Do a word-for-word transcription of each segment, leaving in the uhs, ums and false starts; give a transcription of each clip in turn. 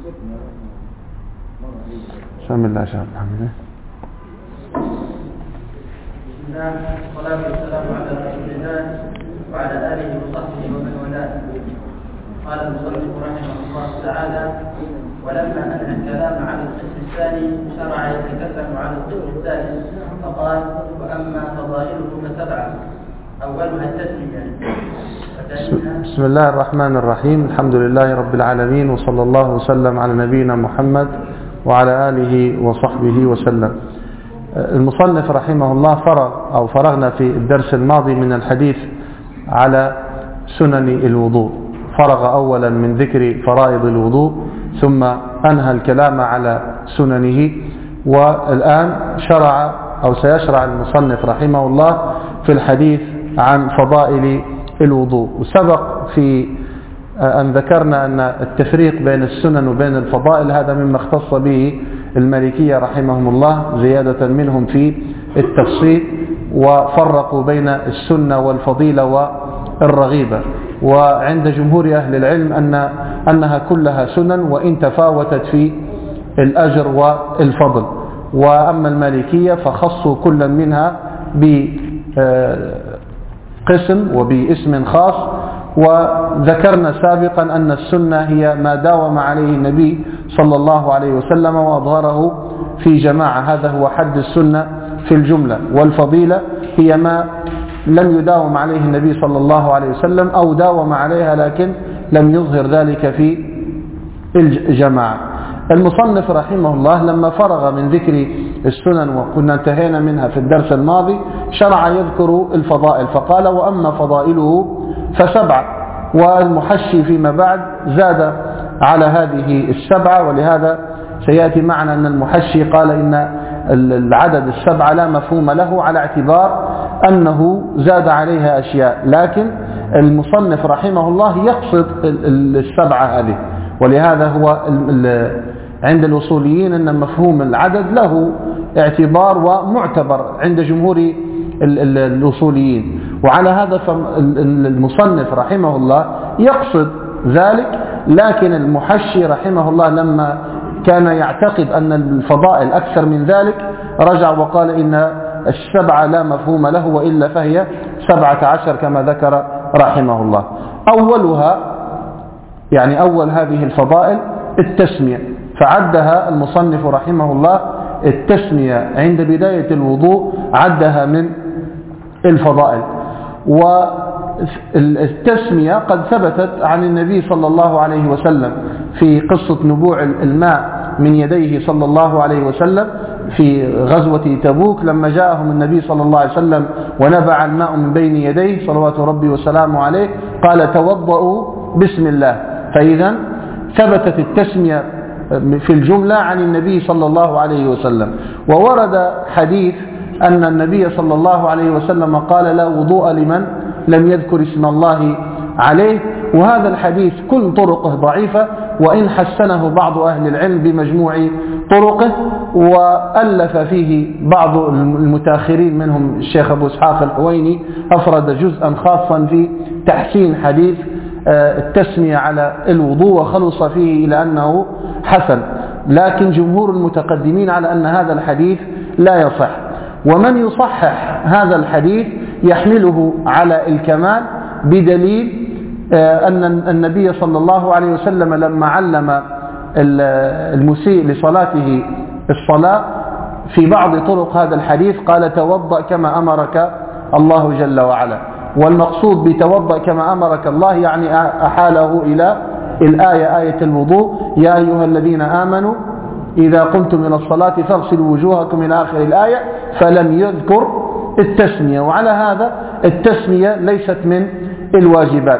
بسم الله شاء الله. بسم الله والصلاة والسلام على رسول الله وعلى آله وصحبه ومن والاه. قال المصنف رحمه الله تعالى: ولما أنهى الكلام عن القسم الثاني شرع يتكلم عن القسم الثالث فقال: وأما فضائله فسبعة، أولها التسمية. بسم الله الرحمن الرحيم. الحمد لله رب العالمين، وصلى الله وسلم على نبينا محمد وعلى آله وصحبه وسلم. المصنف رحمه الله فرغ أو فرغنا في الدرس الماضي من الحديث على سنن الوضوء. فرغ أولا من ذكر فرائض الوضوء، ثم أنهى الكلام على سننه، والآن شرع أو سيشرع المصنف رحمه الله في الحديث عن فضائل الوضوء. وسبق في أن ذكرنا أن التفريق بين السنن وبين الفضائل هذا مما اختص به المالكية رحمهم الله، زيادة منهم في التفصيل، وفرقوا بين السنة والفضيلة والرغيبة. وعند جمهور أهل العلم أن أنها كلها سنن وإن تفاوتت في الأجر والفضل. وأما المالكية فخصوا كل منها بقسم وباسم خاص. وذكرنا سابقا أن السنة هي ما داوم عليه النبي صلى الله عليه وسلم وأظهره في جماعة، هذا هو حد السنة في الجملة. والفضيلة هي ما لم يداوم عليه النبي صلى الله عليه وسلم أو داوم عليها لكن لم يظهر ذلك في الجماعة. المصنف رحمه الله لما فرغ من ذكر السنن وكنا انتهينا منها في الدرس الماضي، شرع يذكر الفضائل فقال: وأما فضائله فسبعة. والمحشي فيما بعد زاد على هذه السبعة، ولهذا سيأتي معنا أن المحشي قال إن العدد السبعة لا مفهوم له على اعتبار أنه زاد عليها أشياء، لكن المصنف رحمه الله يقصد السبعة هذه. ولهذا هو عند الأصوليين أن مفهوم العدد له اعتبار ومعتبر عند جمهور الأصوليين، وعلى هذا المصنف رحمه الله يقصد ذلك. لكن المحشي رحمه الله لما كان يعتقد أن الفضائل أكثر من ذلك رجع وقال إن السبعة لا مفهوم له، وإلا فهي سبعة عشر كما ذكر رحمه الله. أولها يعني أول هذه الفضائل التسمية، فعدها المصنف رحمه الله التسمية عند بداية الوضوء عدها من الفضائل. والتسمية قد ثبتت عن النبي صلى الله عليه وسلم في قصة نبوع الماء من يديه صلى الله عليه وسلم في غزوة تبوك، لما جاءهم النبي صلى الله عليه وسلم ونبع الماء من بين يديه صلوات ربي وسلامه عليه قال: توضؤوا بسم الله. فإذا ثبتت التسمية في الجملة عن النبي صلى الله عليه وسلم. وورد حديث أن النبي صلى الله عليه وسلم قال: لا وضوء لمن لم يذكر اسم الله عليه. وهذا الحديث كل طرقه ضعيفة، وإن حسنه بعض أهل العلم بمجموع طرقه، وألف فيه بعض المتاخرين منهم الشيخ أبو إسحاق الحويني أفرد جزءا خاصا في تحسين حديث التسمية على الوضوء وخلص فيه إلى أنه حسن. لكن جمهور المتقدمين على أن هذا الحديث لا يصح. ومن يصحح هذا الحديث يحمله على الكمال بدليل أن النبي صلى الله عليه وسلم لما علم المسيء لصلاته الصلاة في بعض طرق هذا الحديث قال: توضأ كما أمرك الله جل وعلا. والمقصود بتوضأ كما أمرك الله يعني أحاله إلى الآية آية الوضوء: يا أيها الذين آمنوا إذا قمتم إلى الصلاة فاغسلوا وجوهكم إلى آخر الآية، فلم يذكر التسمية. وعلى هذا التسمية ليست من الواجبات.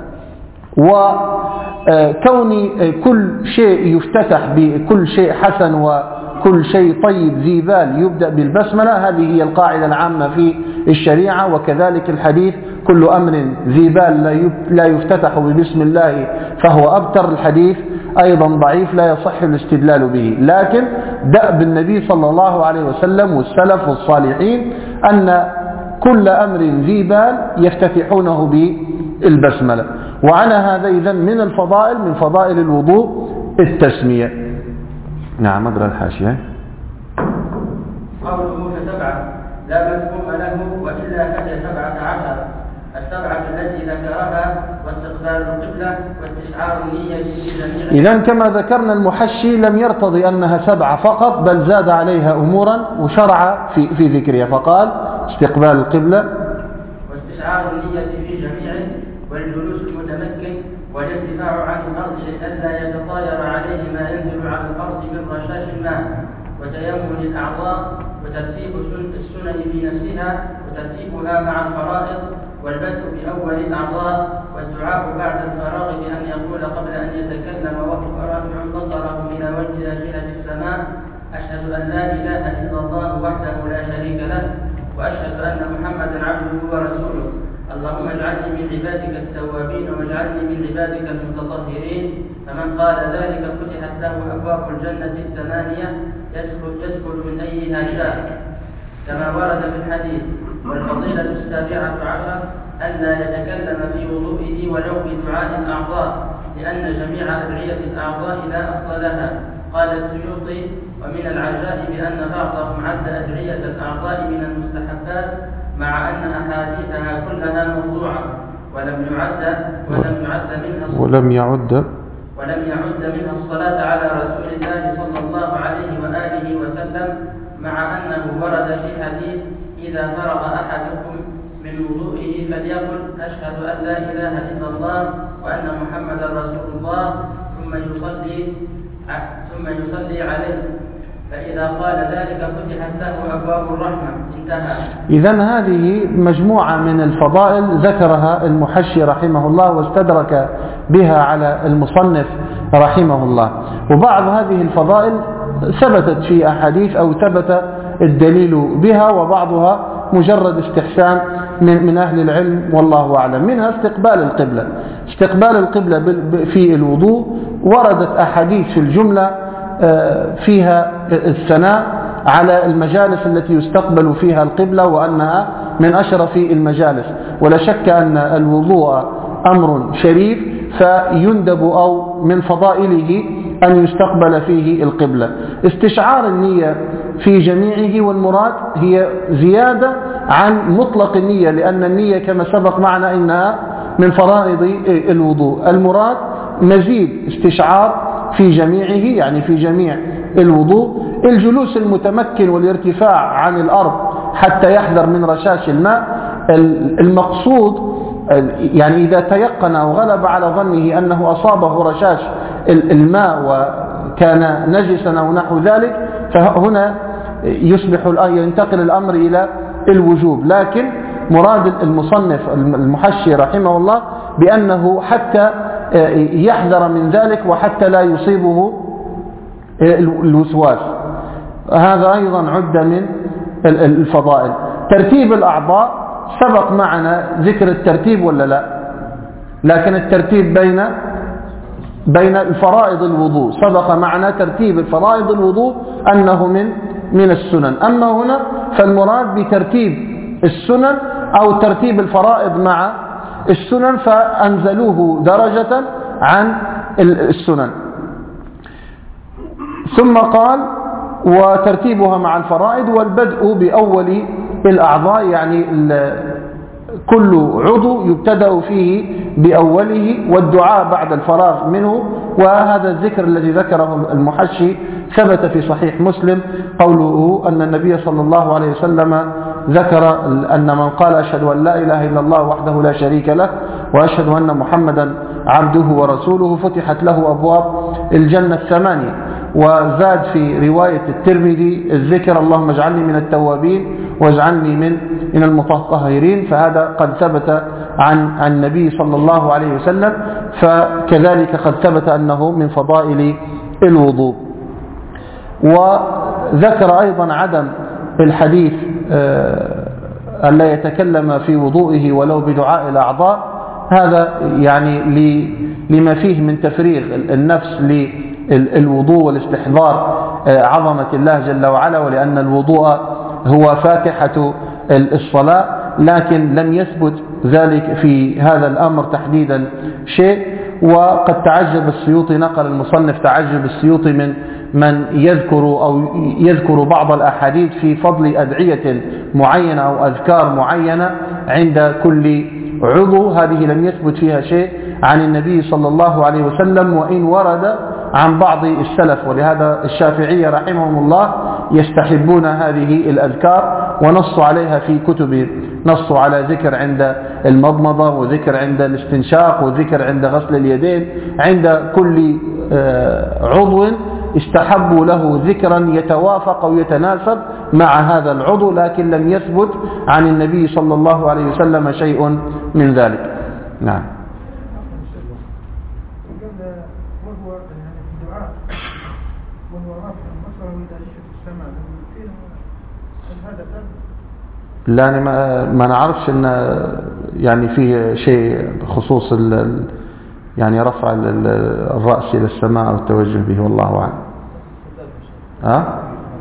وكون كل شيء يفتتح بكل شيء حسن وكل شيء طيب ذي بال يبدأ بالبسملة، هذه هي القاعدة العامة في الشريعة. وكذلك الحديث: كل أمر ذي بال لا يفتتح ببسم الله فهو أبتر. الحديث أيضا ضعيف لا يصح الاستدلال به. لكن دأب النبي صلى الله عليه وسلم والسلف والصالحين أن كل أمر ذي بال يفتتحونه بالبسملة. وعلى هذا إذن من الفضائل من فضائل الوضوء التسمية. نعم أدرى الحاشية. قوله فسبعة لا مفهوم له وإلا فهي سبعة عشر، السبعة التي ذكرها واستقبال القبلة واستشعار النية في جميع. إذن كما ذكرنا المحشي لم يرتضي أنها سبعة فقط، بل زاد عليها أمورا وشرع في, في ذكرها، فقال استقبال القبلة واستشعار النية في جميعه، والجلوس المتمكن، والارتفاع عن الأرض لئلا يتطاير عليه ما ينزل على الأرض من رشاش الماء، وتيمم الأعضاء، وترتيب السنن في نفسها وترتيبها مع الفرائض، والبدء بأول الأعضاء، والدعاء بعد الفراغ بأن يقول قبل أن يتكلم وهو رافع بصره إلى وجه جهة السماء: أشهد أن لا إله إلا الله وحده لا شريك له، وأشهد أن محمدا عبده ورسوله، اللهم اجعلني من عبادك التوابين واجعلني من عبادك المتطهرين. فمن قال ذلك فتحت له أبواب الجنة الثمانية يدخل يدخل من أيها شاء، كما ورد في الحديث. والفضيلة السابعة عشر ألا يتكلم في وضوئه ولو بدعاء الأعضاء، لأن جميع أدعية الأعضاء لا أصل لها. قال السيوطي: ومن العجائب أن بعضهم عد أدعية الأعضاء من المستحبات مع أن أحاديثها كلها موضوعة، ولم يعد ولم يعد منها ولم يعد ولم يعد منها الصلاة على رسول الله صلى الله عليه وآله وسلم، مع أنه ورد في حديث: إذا فرغ أحدكم من وضوئه فليقل أشهد أن لا إله إلا الله وأن محمدا رسول الله، ثم يصلي ثم يصلي عليه، فإذا قال ذلك فتحت له أبواب الرحمة. انتهى. إذن هذه مجموعة من الفضائل ذكرها المحشي رحمه الله واستدرك بها على المصنف رحمه الله. وبعض هذه الفضائل ثبتت في أحاديث أو ثبت الدليل بها، وبعضها مجرد استحسان من من أهل العلم والله أعلم. منها استقبال القبلة. استقبال القبلة في الوضوء وردت أحاديث في الجملة فيها الثناء على المجالس التي يستقبل فيها القبلة وأنها من أشرف المجالس، ولا شك أن الوضوء أمر شريف فيندب أو من فضائله أن يستقبل فيه القبلة. استشعار النية في جميعه، والمراد هي زيادة عن مطلق النية، لأن النية كما سبق معنا إنها من فرائض الوضوء. المراد مزيد استشعار في جميعه، يعني في جميع الوضوء. الجلوس المتمكن والارتفاع عن الأرض حتى يحذر من رشاش الماء. المقصود يعني إذا تيقن أو غلب على ظنه أنه أصابه رشاش الماء وكان نجسا أو نحو ذلك، فهنا يصبح ينتقل الأمر إلى الوجوب. لكن مراد المصنف المحشي رحمه الله بأنه حتى يحذر من ذلك وحتى لا يصيبه الوسواس. هذا أيضا عد من الفضائل. ترتيب الأعضاء سبق معنا ذكر الترتيب ولا لا؟ لكن الترتيب بين بين الفرائض الوضوء سبق معنا ترتيب الفرائض الوضوء أنه من من السنن. أما هنا فالمراد بترتيب السنن أو ترتيب الفرائض مع السنن، فأنزلوه درجة عن السنن. ثم قال: وترتيبها مع الفرائض، والبدء بأول الأعضاء، يعني كل عضو يبتدأ فيه بأوله، والدعاء بعد الفراغ منه. وهذا الذكر الذي ذكره المحشي ثبت في صحيح مسلم قوله أن النبي صلى الله عليه وسلم ذكر أن من قال أشهد أن لا إله إلا الله وحده لا شريك له وأشهد أن محمدا عبده ورسوله فتحت له أبواب الجنة الثمانية. وزاد في رواية الترمذي الذكر: اللهم اجعلني من التوابين واجعلني من من المتطهرين. فهذا قد ثبت عن عن النبي صلى الله عليه وسلم، فكذلك قد ثبت أنه من فضائل الوضوء. وذكر أيضا عدم الحديث ألا يتكلم في وضوئه ولو بدعاء الأعضاء. هذا يعني لما فيه من تفريغ النفس للوضوء والاستحضار عظمة الله جل وعلا، ولأن الوضوء هو فاتحة الصلاة، لكن لم يثبت ذلك في هذا الأمر تحديدا شيء. وقد تعجب السيوطي، نقل المصنف تعجب السيوطي من من يذكر أو يذكر بعض الأحاديث في فضل أدعية معينة أو أذكار معينة عند كل عضو، هذه لم يثبت فيها شيء عن النبي صلى الله عليه وسلم، وإن ورد عن بعض السلف. ولهذا الشافعية رحمهم الله يستحبون هذه الأذكار ونصوا عليها في كتب، نصوا على ذكر عند المضمضة وذكر عند الاستنشاق وذكر عند غسل اليدين، عند كل عضو استحبوا له ذكرا يتوافق أو يتناسب مع هذا العضو، لكن لم يثبت عن النبي صلى الله عليه وسلم شيء من ذلك. نعم. لا أنا ما, ما نعرفش أن يعني فيه شيء بخصوص ال يعني رفع الرأس إلى السماء والتوجه به، والله أعلم. ها؟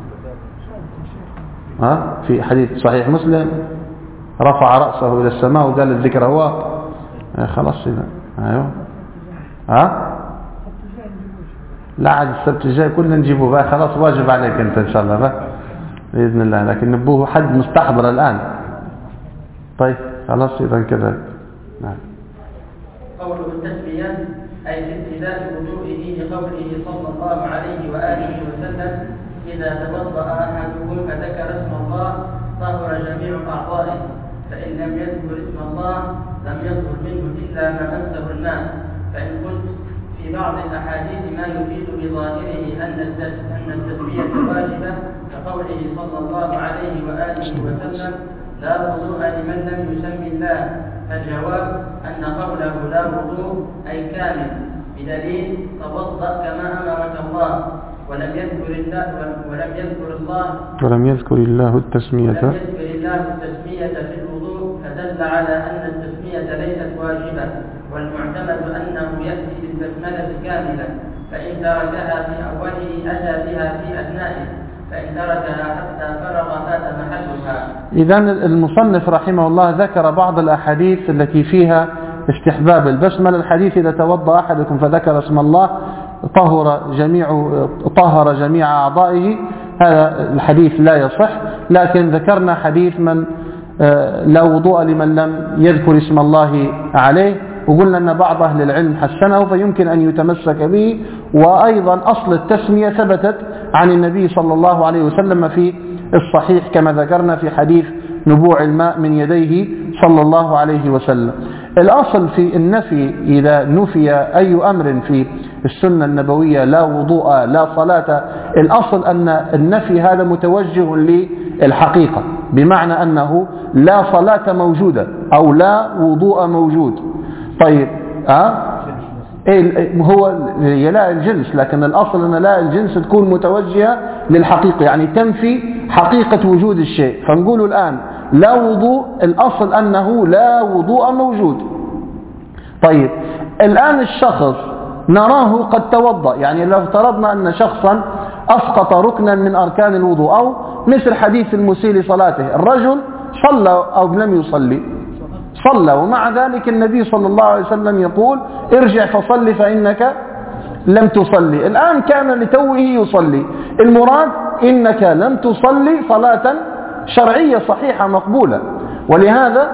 ها؟ في حديث صحيح مسلم رفع رأسه إلى السماء وقال الذكر هو خلاص إذا. أيوه. ها؟ لا عاد السبت الجاي كلنا نجيبه بقى، خلاص واجب عليك أنت إن شاء الله بقى بإذن الله، لكن نبوه حد مستحضر الآن. طيب خلاص إذا كذا. نعم. قوله التسمية أي في ابتداء وضوئه لقوله صلى الله عليه وآله وسلم: إذا توضأ أحدكم فذكر اسم الله طهر جميع أعضائه، فإن لم يذكر اسم الله لم يطهر منه إلا ما مسه الماء. فإن قلت في بعض الأحاديث ما يفيد بظاهره أن أن التسمية واجبة كقوله صلى الله عليه وآله وسلم: لا وضوء لمن لم يسمي الله، فالجواب أن قوله لا وضوء أي كامل، بدليل توضأ كما أمرك الله، ولم يذكر الله ولم يذكر الله ولم يذكر الله التسمية ولم يذكر الله التسمية في الوضوء، فدل على أن التسمية ليست واجبة، والمعتمد أنه يأتي بالبسملة كاملة، فإن تركها في أوله أتى بها في أثنائه، فإن تركها حتى فرغ فات محلها. إذن المصنف رحمه الله ذكر بعض الأحاديث التي فيها استحباب البسملة. الحديث: إذا توضأ أحدكم فذكر اسم الله طهر جميع طهر جميع أعضائه، هذا الحديث لا يصح، لكن ذكرنا حديث من لا وضوء لمن لم يذكر اسم الله عليه، وقلنا أن بعض أهل العلم حسنه فيمكن أن يتمسك به. وأيضا أصل التسمية ثبتت عن النبي صلى الله عليه وسلم في الصحيح كما ذكرنا في حديث نبوع الماء من يديه صلى الله عليه وسلم. الأصل في النفي إذا نفي أي أمر في السنة النبوية، لا وضوء لا صلاة، الأصل أن النفي هذا متوجه للحقيقة، بمعنى أنه لا صلاة موجودة أو لا وضوء موجود. طيب أه؟ إيه هو هي لا الجنس، لكن الأصل أن لا الجنس تكون متوجهة للحقيقة، يعني تنفي حقيقة وجود الشيء. فنقول الآن لا وضوء، الأصل أنه لا وضوء موجود. طيب الآن الشخص نراه قد توضأ، يعني لو افترضنا أن شخصا أسقط ركنا من أركان الوضوء، أو مثل حديث المسيء لصلاته، الرجل صلى أو لم يصلي، صلى، ومع ذلك النبي صلى الله عليه وسلم يقول: ارجع فصلي فإنك لم تصلي. الآن كان لتوه يصلي، المراد إنك لم تصلي صلاة شرعية صحيحة مقبولة. ولهذا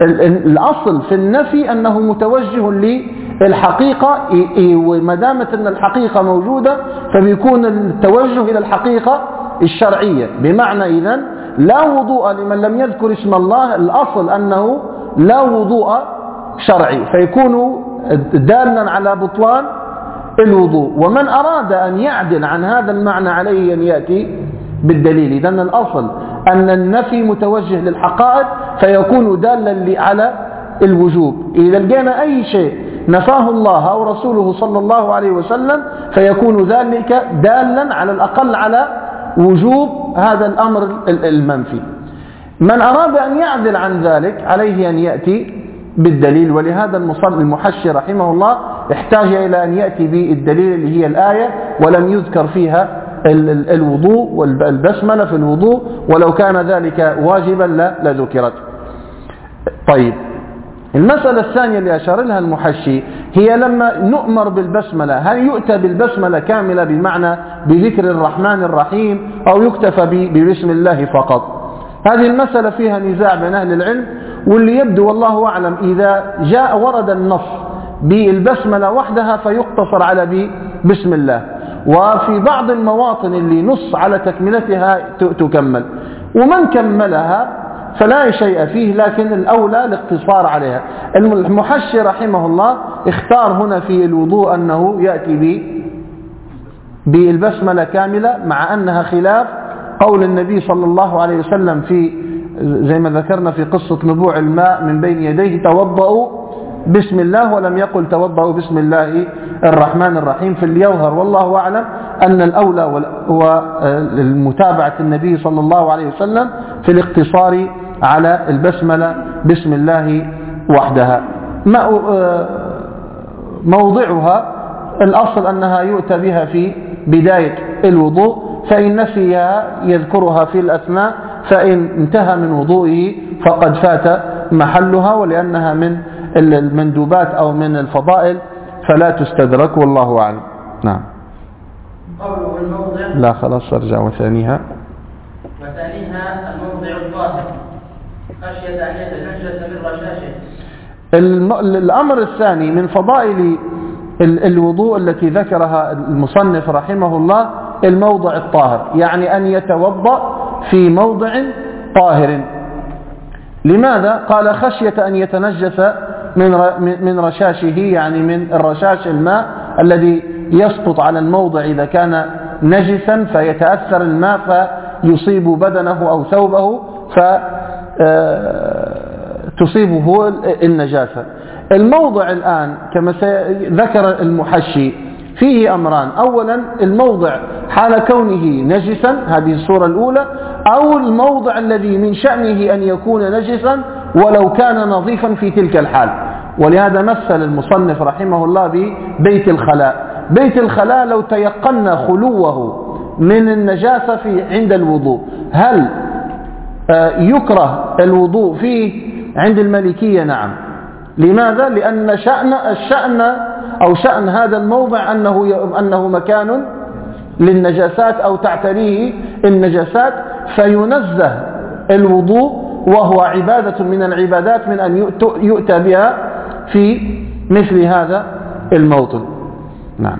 الأصل في النفي أنه متوجه للحقيقة، وما دامت أن الحقيقة موجودة فبيكون التوجه إلى الحقيقة الشرعية، بمعنى إذن لا وضوء لمن لم يذكر اسم الله، الأصل أنه لا وضوء شرعي، فيكون دالا على بطلان الوضوء. ومن أراد أن يعدل عن هذا المعنى عليه أن يأتي بالدليل. إذن الأصل أن النفي متوجه للحقائق فيكون دالا على الوجوب. إذا لقينا أي شيء نفاه الله أو رسوله صلى الله عليه وسلم فيكون ذلك دالا على الأقل على وجوب هذا الأمر المنفي. من أراد أن يعدل عن ذلك عليه أن يأتي بالدليل. ولهذا المحشي رحمه الله احتاج إلى أن يأتي بالدليل اللي هي الآية، ولم يذكر فيها الوضوء والبسملة في الوضوء، ولو كان ذلك واجبا لذكرت. طيب المسألة الثانية اللي أشار لها المحشي هي لما نؤمر بالبسملة، هل يؤتى بالبسملة كاملة بمعنى بذكر الرحمن الرحيم أو يكتفى ببسم الله فقط؟ هذه المسألة فيها نزاع بين أهل العلم، واللي يبدو والله أعلم إذا جاء ورد النص بالبسملة وحدها فيقتصر على بسم الله، وفي بعض المواطن اللي نص على تكملتها تكمل، ومن كملها فلا شيء فيه، لكن الأولى الاقتصار عليها. المحشي رحمه الله اختار هنا في الوضوء أنه يأتي بالبسملة كاملة، مع أنها خلاف قول النبي صلى الله عليه وسلم في زي ما ذكرنا في قصة نبوع الماء من بين يديه توضأوا بسم الله، ولم يقل توضأوا بسم الله الرحمن الرحيم. في اليوهر والله أعلم أن الأولى هو المتابعة النبي صلى الله عليه وسلم في الاقتصار على البسملة بسم الله وحدها. موضعها الأصل أنها يؤتى بها في بداية الوضوء، فإن نسيها يذكرها في الأثناء، فإن انتهى من وضوئه فقد فات محلها، ولأنها من المندوبات أو من الفضائل فلا تستدرك والله أعلم. نعم. قوله الموضع لا خلاص ارجع. وثانيها وثانيها الموضع الطاهر خشية أن يتنجس من رشاشه. الأمر الثاني من فضائل الوضوء التي ذكرها المصنف رحمه الله الموضع الطاهر، يعني أن يتوضأ في موضع طاهر. لماذا؟ قال خشية أن يتنجس من من رشاشه، يعني من الرشاش الماء الذي يسقط على الموضع إذا كان نجسا فيتأثر الماء فيصيب بدنه أو ثوبه فتصيبه النجاسة. الموضع الآن كما ذكر المحشي فيه أمران: أولا الموضع حال كونه نجسا، هذه الصورة الأولى، أو الموضع الذي من شأنه أن يكون نجسا ولو كان نظيفا في تلك الحال. ولهذا مثل المصنف رحمه الله ببيت الخلاء. بيت الخلاء لو تيقنا خلوه من النجاسة في عند الوضوء، هل يكره الوضوء فيه؟ عند المالكية نعم. لماذا؟ لأن شأن الشأن أو شأن هذا الموضع أنه أنه مكان للنجاسات أو تعتريه النجاسات، فينزه الوضوء وهو عبادة من العبادات من أن يؤتى بها في مثل هذا الموطن. نعم.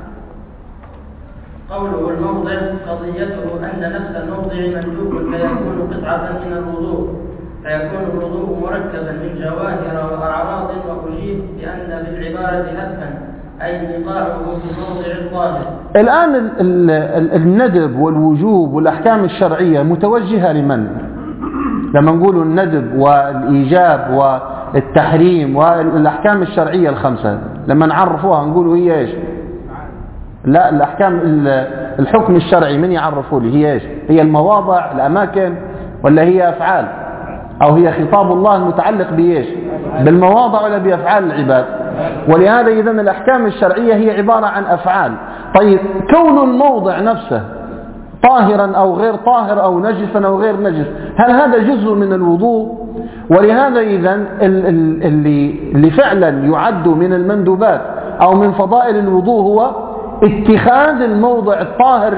قوله الموضع قضيته أن نفس الموضع مندوب فيكون قطعة من الوضوء، فيكون الوضوء مركبا من جواهر وأعراض، وأجيب بأن بالعبارة هدفا أي إيقاعه في موضع الطاهر. الآن الندب والوجوب والأحكام الشرعية متوجهة لمن؟ لما نقول الندب والإيجاب والتحريم والأحكام الشرعية الخمسة لما نعرفوها نقولوا هي إيش؟ لا، الأحكام الحكم الشرعي من يعرفوا لي هي إيش؟ هي المواضع الأماكن ولا هي أفعال؟ أو هي خطاب الله المتعلق بإيش؟ بالمواضع ولا بأفعال العباد؟ ولهذا إذن الأحكام الشرعية هي عبارة عن أفعال. طيب كون الموضع نفسه طاهرا أو غير طاهر أو نجسا أو غير نجس، هل هذا جزء من الوضوء؟ ولهذا إذن اللي, اللي فعلا يعد من المندوبات أو من فضائل الوضوء هو اتخاذ الموضع الطاهر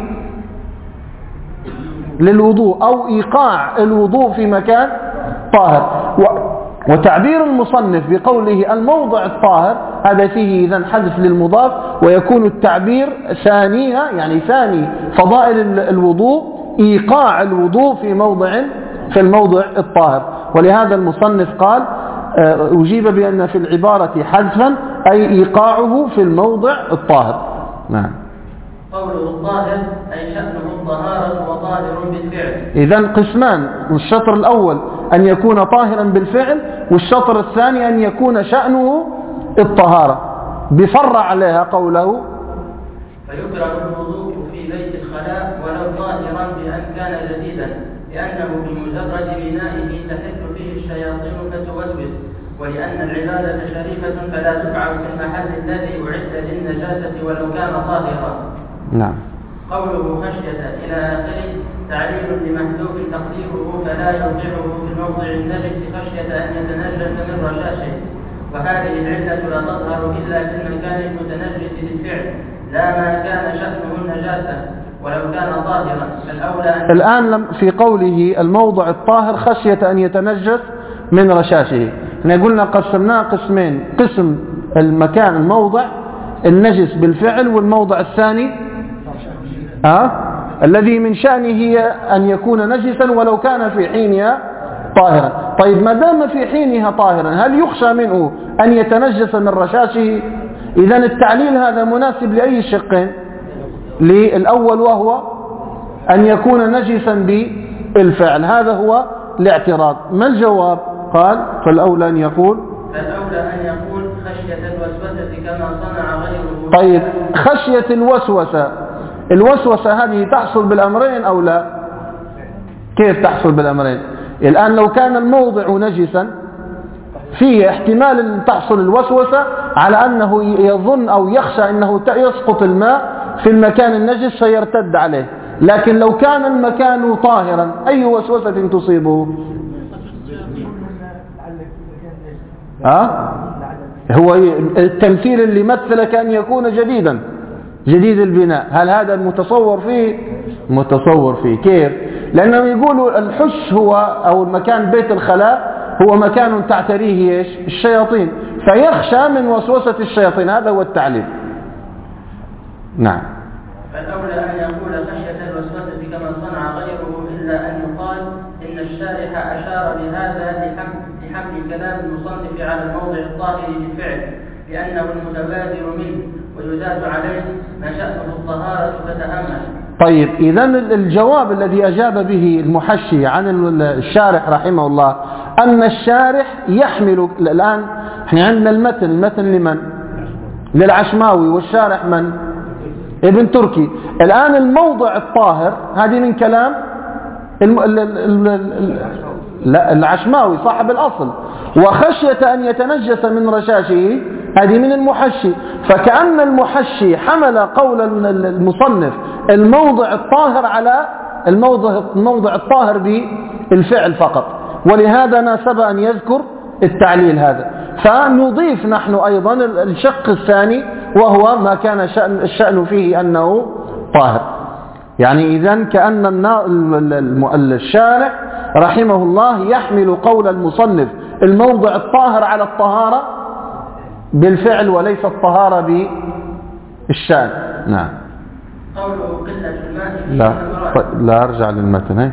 للوضوء أو إيقاع الوضوء في مكان طاهر. وتعبير المصنف بقوله الموضع الطاهر هذا فيه إذن حذف للمضاف، ويكون التعبير ثانيها يعني ثاني فضائل الوضوء إيقاع الوضوء في موضع في الموضع الطاهر. ولهذا المصنف قال أجيب بأن في العبارة حذفا أي إيقاعه في الموضع الطاهر. نعم. قوله الطاهر أي شأنه الطهارة وطاهر بالفعل. إذن قسمان: والشطر الأول أن يكون طاهرا بالفعل، والشطر الثاني أن يكون شأنه الطهارة. بفرع عليها قوله فيكره الوضوء في بيت الخلاء ولو طاهرا بأن كان جديدا، لأنه بمجرد بنائه تحل فيه الشياطين فتوسوس، ولأن العبادة شريفة فلا تفعل في المحل الذي أعد للنجاسة ولو كان طاهرا. نعم. قوله خشية إلى آخره تعليل لمحذوف تقديره فلا يوقعه في الموضع النجس خشية أن يتنجس من رشاشه، وهذه العلة لا تظهر إلا في المكان المتنجس للفعل لا ما كان شأنه النجاسة ولو كان طاهرا فالأولى. الآن في قوله الموضع الطاهر خشية أن يتنجس من رشاشه، احنا قلنا قسمناه قسمين، قسم المكان الموضع النجس بالفعل، والموضع الثاني أه؟ الذي من شأنه أن يكون نجسا ولو كان في حينها طاهرا. طيب ما دام في حينها طاهرا هل يخشى منه أن يتنجس من رشاشه؟ إذا التعليل هذا مناسب لأي شقين؟ للأول وهو أن يكون نجسا بالفعل، هذا هو الاعتراض. ما الجواب؟ قال فالأولى أن يقول فالأولى أن يقول خشية الوسوسة كما صنع غيره. طيب خشية الوسوسة، الوسوسة هذه تحصل بالأمرين أو لا؟ كيف تحصل بالأمرين؟ الآن لو كان الموضع نجسا فيه احتمال أن تحصل الوسوسة على أنه يظن أو يخشى أنه يسقط الماء في المكان النجس فيرتد عليه، لكن لو كان المكان طاهرا أي وسوسة تصيبه؟ أه؟ هو التمثيل اللي مثل كأن يكون جديدا جديد البناء، هل هذا المتصور فيه؟ متصور فيه. كيف؟ لأنهم يقولوا الحش هو أو المكان بيت الخلاء هو مكان تعتريه إيش؟ الشياطين، فيخشى من وسوسة الشياطين، هذا هو التعليل. نعم. فالأولى أن يقول خشية الوسوسة كما صنع غيره، إلا أن يقال إن الشارح أشار بهذا لحمل لحمل كلام المصنف على الموضع الطاهر بالفعل لأنه المتبادر منه ويزاد عليه ما شأنه الطهارة فتأمل. طيب إذا الجواب الذي أجاب به المحشي عن الشارح رحمه الله أن الشارح يحمل، الآن احنا عندنا المتن، المتن لمن؟ للعشماوي، والشارح من؟ ابن تركي. الآن الموضع الطاهر هذه من كلام الم... ال... ال... ال... لا العشماوي صاحب الأصل، وخشية أن يتنجس من رشاشه هذه من المحشي، فكأن المحشي حمل قول المصنف الموضع الطاهر على الموضع, الموضع الطاهر بالفعل فقط، ولهذا ناسب أن يذكر التعليل هذا. فنضيف نحن أيضا الشق الثاني وهو ما كان شأن الشأن فيه أنه طاهر. يعني إذن كأن الشارع رحمه الله يحمل قول المصنف الموضع الطاهر على الطهارة بالفعل وليس الطهارة بالشأن. نعم. قوله قلة الماء لا, لا أرجع للمتن. هي.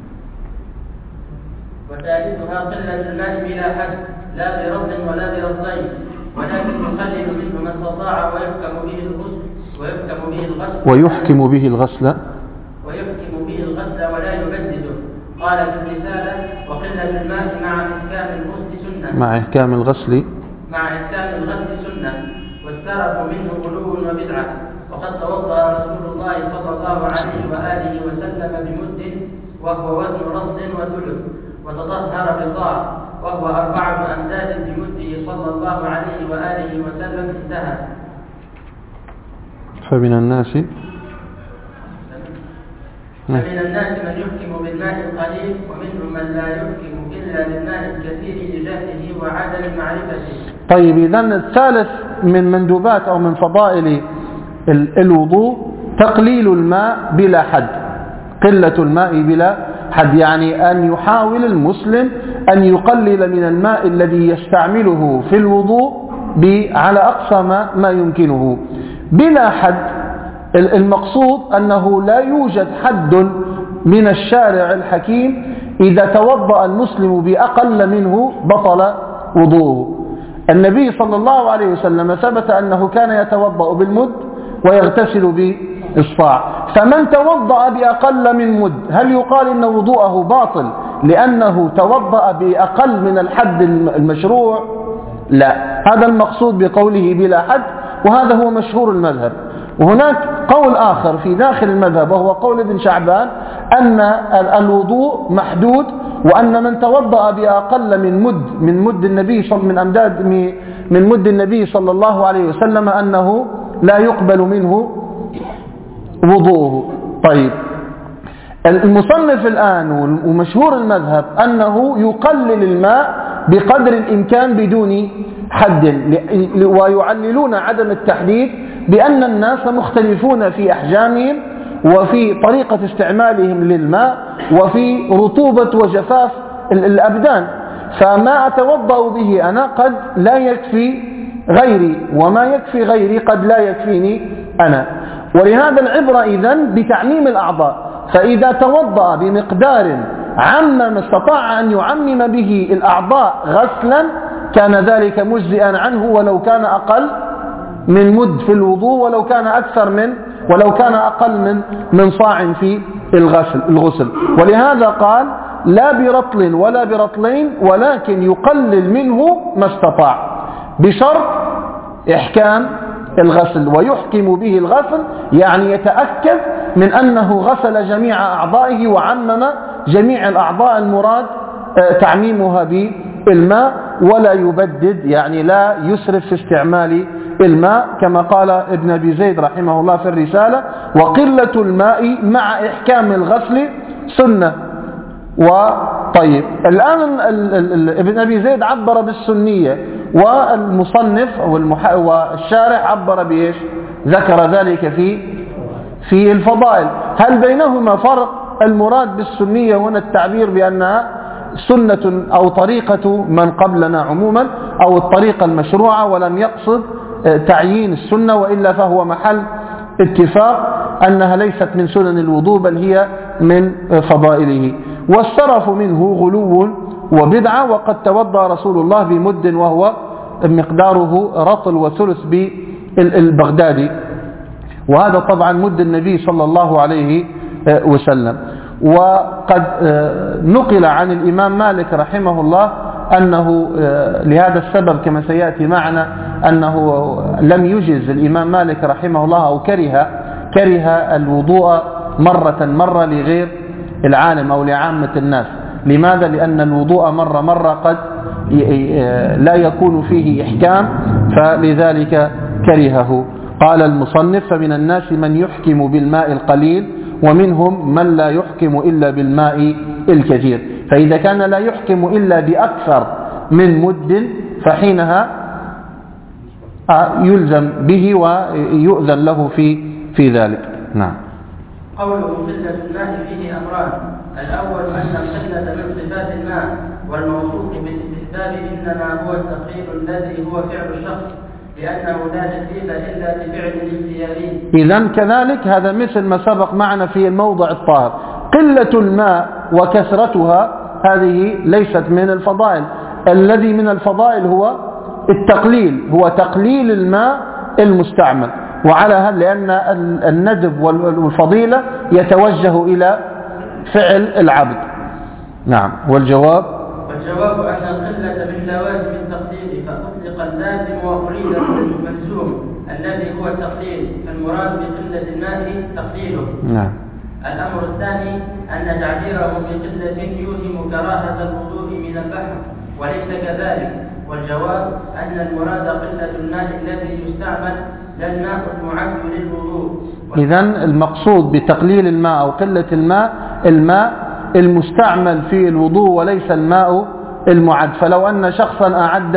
وثالثها قلة الماء بلا حد لا برد ولا برضين، ولكن يقلل منه ما استطاع ويحكم به الغسل ويحكم به الغسل ويحكم به الغسل ويحكم به الغسل ولا يبدده. قال في الرسالة وقلة الماء مع إحكام الغسل سنة مع إحكام الغسل مع إحكام الغسل سنة، والسرف منه غلو وبدعة. وقد توضأ رسول الله صلى الله عليه وآله وسلم بمد وهو وزن رصد وثلث، وتطهر بصاع وهو أربعة أمداد بمده صلى الله عليه وآله وسلم انتهى. فمن الناس فمن الناس من يحكم بالماء القليل، ومنهم من لا يحكم إلا بالماء الكثير لجهله وعدم معرفته. طيب إذن الثالث من مندوبات أو من فضائل الوضوء تقليل الماء بلا حد، قلة الماء بلا حد، يعني أن يحاول المسلم أن يقلل من الماء الذي يستعمله في الوضوء على أقصى ما, ما يمكنه بلا حد. المقصود أنه لا يوجد حد من الشارع الحكيم إذا توضأ المسلم بأقل منه بطل وضوءه. النبي صلى الله عليه وسلم ثبت أنه كان يتوضأ بالمد ويغتسل بالصاع، فمن توضأ بأقل من مد هل يقال إن وضوءه باطل لأنه توضأ بأقل من الحد المشروع؟ لا، هذا المقصود بقوله بلا حد، وهذا هو مشهور المذهب. وهناك قول آخر في داخل المذهب وهو قول ابن شعبان أن الوضوء محدود، وأن من توضأ بأقل من مد من مد النبي صلى من أمداد من مد النبي صلى الله عليه وسلم أنه لا يقبل منه وضوءه. طيب المصنف الآن ومشهور المذهب أنه يقلل الماء بقدر الإمكان بدون حد، ويعللون عدم التحديد بأن الناس مختلفون في أحجامهم وفي طريقة استعمالهم للماء وفي رطوبة وجفاف الأبدان، فما أتوضأ به أنا قد لا يكفي غيري، وما يكفي غيري قد لا يكفيني أنا. ولهذا العبرة إذن بتعميم الأعضاء، فإذا توضأ بمقدار عمم استطاع أن يعمم به الأعضاء غسلا كان ذلك مجزئا عنه، ولو كان أقل من مد في الوضوء، ولو كان أكثر من ولو كان أقل من من صاع في الغسل الغسل ولهذا قال لا برطل ولا برطلين، ولكن يقلل منه ما استطاع بشرط إحكام الغسل، ويحكم به الغسل يعني يتأكد من أنه غسل جميع أعضائه وعمم جميع الأعضاء المراد تعميمها بالماء، ولا يبدد يعني لا يسرف في استعمال الماء، كما قال ابن أبي زيد رحمه الله في الرسالة: وقلة الماء مع إحكام الغسل سنة. وطيب الآن ابن أبي زيد عبر بالسنية، والمصنف والشارح عبر بإيش؟ ذكر ذلك في في الفضائل. هل بينهما فرق؟ المراد بالسنية هنا التعبير بأنها سنة أو طريقة من قبلنا عموما، أو الطريقة المشروعة، ولم يقصد تعيين السنة، وإلا فهو محل اتفاق أنها ليست من سنن الوضوء بل هي من فضائله. والسرف منه غلو وبدعة، وقد توضأ رسول الله بمد وهو مقداره رطل وثلث بالبغدادي، وهذا طبعا مد النبي صلى الله عليه وسلم. وقد نقل عن الإمام مالك رحمه الله أنه لهذا السبب كما سيأتي معنا أنه لم يجز الإمام مالك رحمه الله أو كره كره الوضوء مرة مرة لغير العالم أو لعامة الناس. لماذا؟ لأن الوضوء مرة مرة قد لا يكون فيه إحكام، فلذلك كرهه. قال المصنف: فمن الناس من يحكم بالماء القليل، ومنهم من لا يحكم إلا بالماء الكثير. فإذا كان لا يحكم إلا بأكثر من مد فحينها يلزم به ويؤذن له في في ذلك. نعم. قوله قلة الماء فيه أمران: الأول أن القلة من صفات الماء، والموصوف بالاستحباب إنما هو التقليل الذي هو فعل الشخص، لأنه لا تكليف إلا بفعل الاختياري. إذن كذلك هذا مثل ما سبق معنا في الموضع الطاهر. قلة الماء وكثرتها هذه ليست من الفضائل، الذي من الفضائل هو التقليل، هو تقليل الماء المستعمل. وعلى هذا لأن الندب والفضيلة يتوجه إلى فعل العبد. نعم. والجواب والجواب أن القلة من لوازم التقليل، فأطلق اللازم وأريد الملزوم الذي هو التقليل، فالمراد بقلة الماء تقليله. نعم. الأمر الثاني أن تعبيره بقلة يوهم كراهة الوضوء من البحر، وليس كذلك. والجواب أن المراد قلة الماء الذي يستعمل لا الماء المعد للوضوء. إذن المقصود بتقليل الماء أو قلة الماء الماء المستعمل في الوضوء وليس الماء المعد. فلو أن شخصا أعد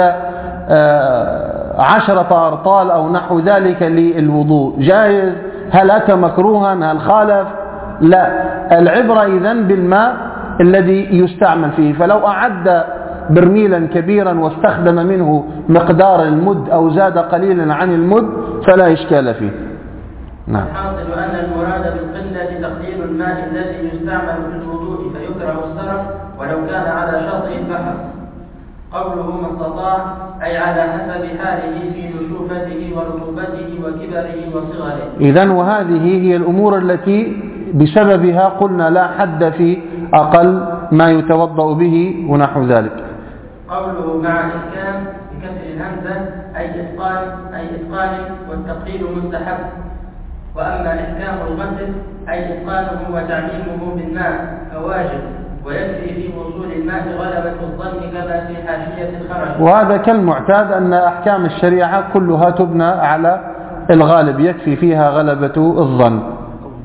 عشرة أرطال أو نحو ذلك للوضوء جائز؟ هل أتى مكروها؟ هل خالف؟ لا. العبرة إذن بالماء الذي يستعمل فيه. فلو أعد برميلا كبيرا واستخدم منه مقدار المد أو زاد قليلا عن المد فلا إشكال فيه. نعم. الحاصل أن المراد بالقلة تقليل الماء الذي يستعمل في الوضوء، فيكره الصرف ولو كان على شاطئ البحر. قوله ما استطاع أي على حسب حاله في نشوفته ورطوبته وكبره وصغره. إذن وهذه هي الأمور التي بسببها قلنا لا حد في أقل ما يتوضأ به ونحو ذلك. قوله مع إحكام بكسر الهمزة أي إتقان أي إتقان والتقليل مستحب. وأما إحكام الغسل أي إتقانه وتعميمه بالماء فواجب، ويكفي في وصول الماء غلبة الظن كما في حاشية الخرج. وهذا كالمعتاد أن أحكام الشريعة كلها تبنى على الغالب، يكفي فيها غلبة الظن.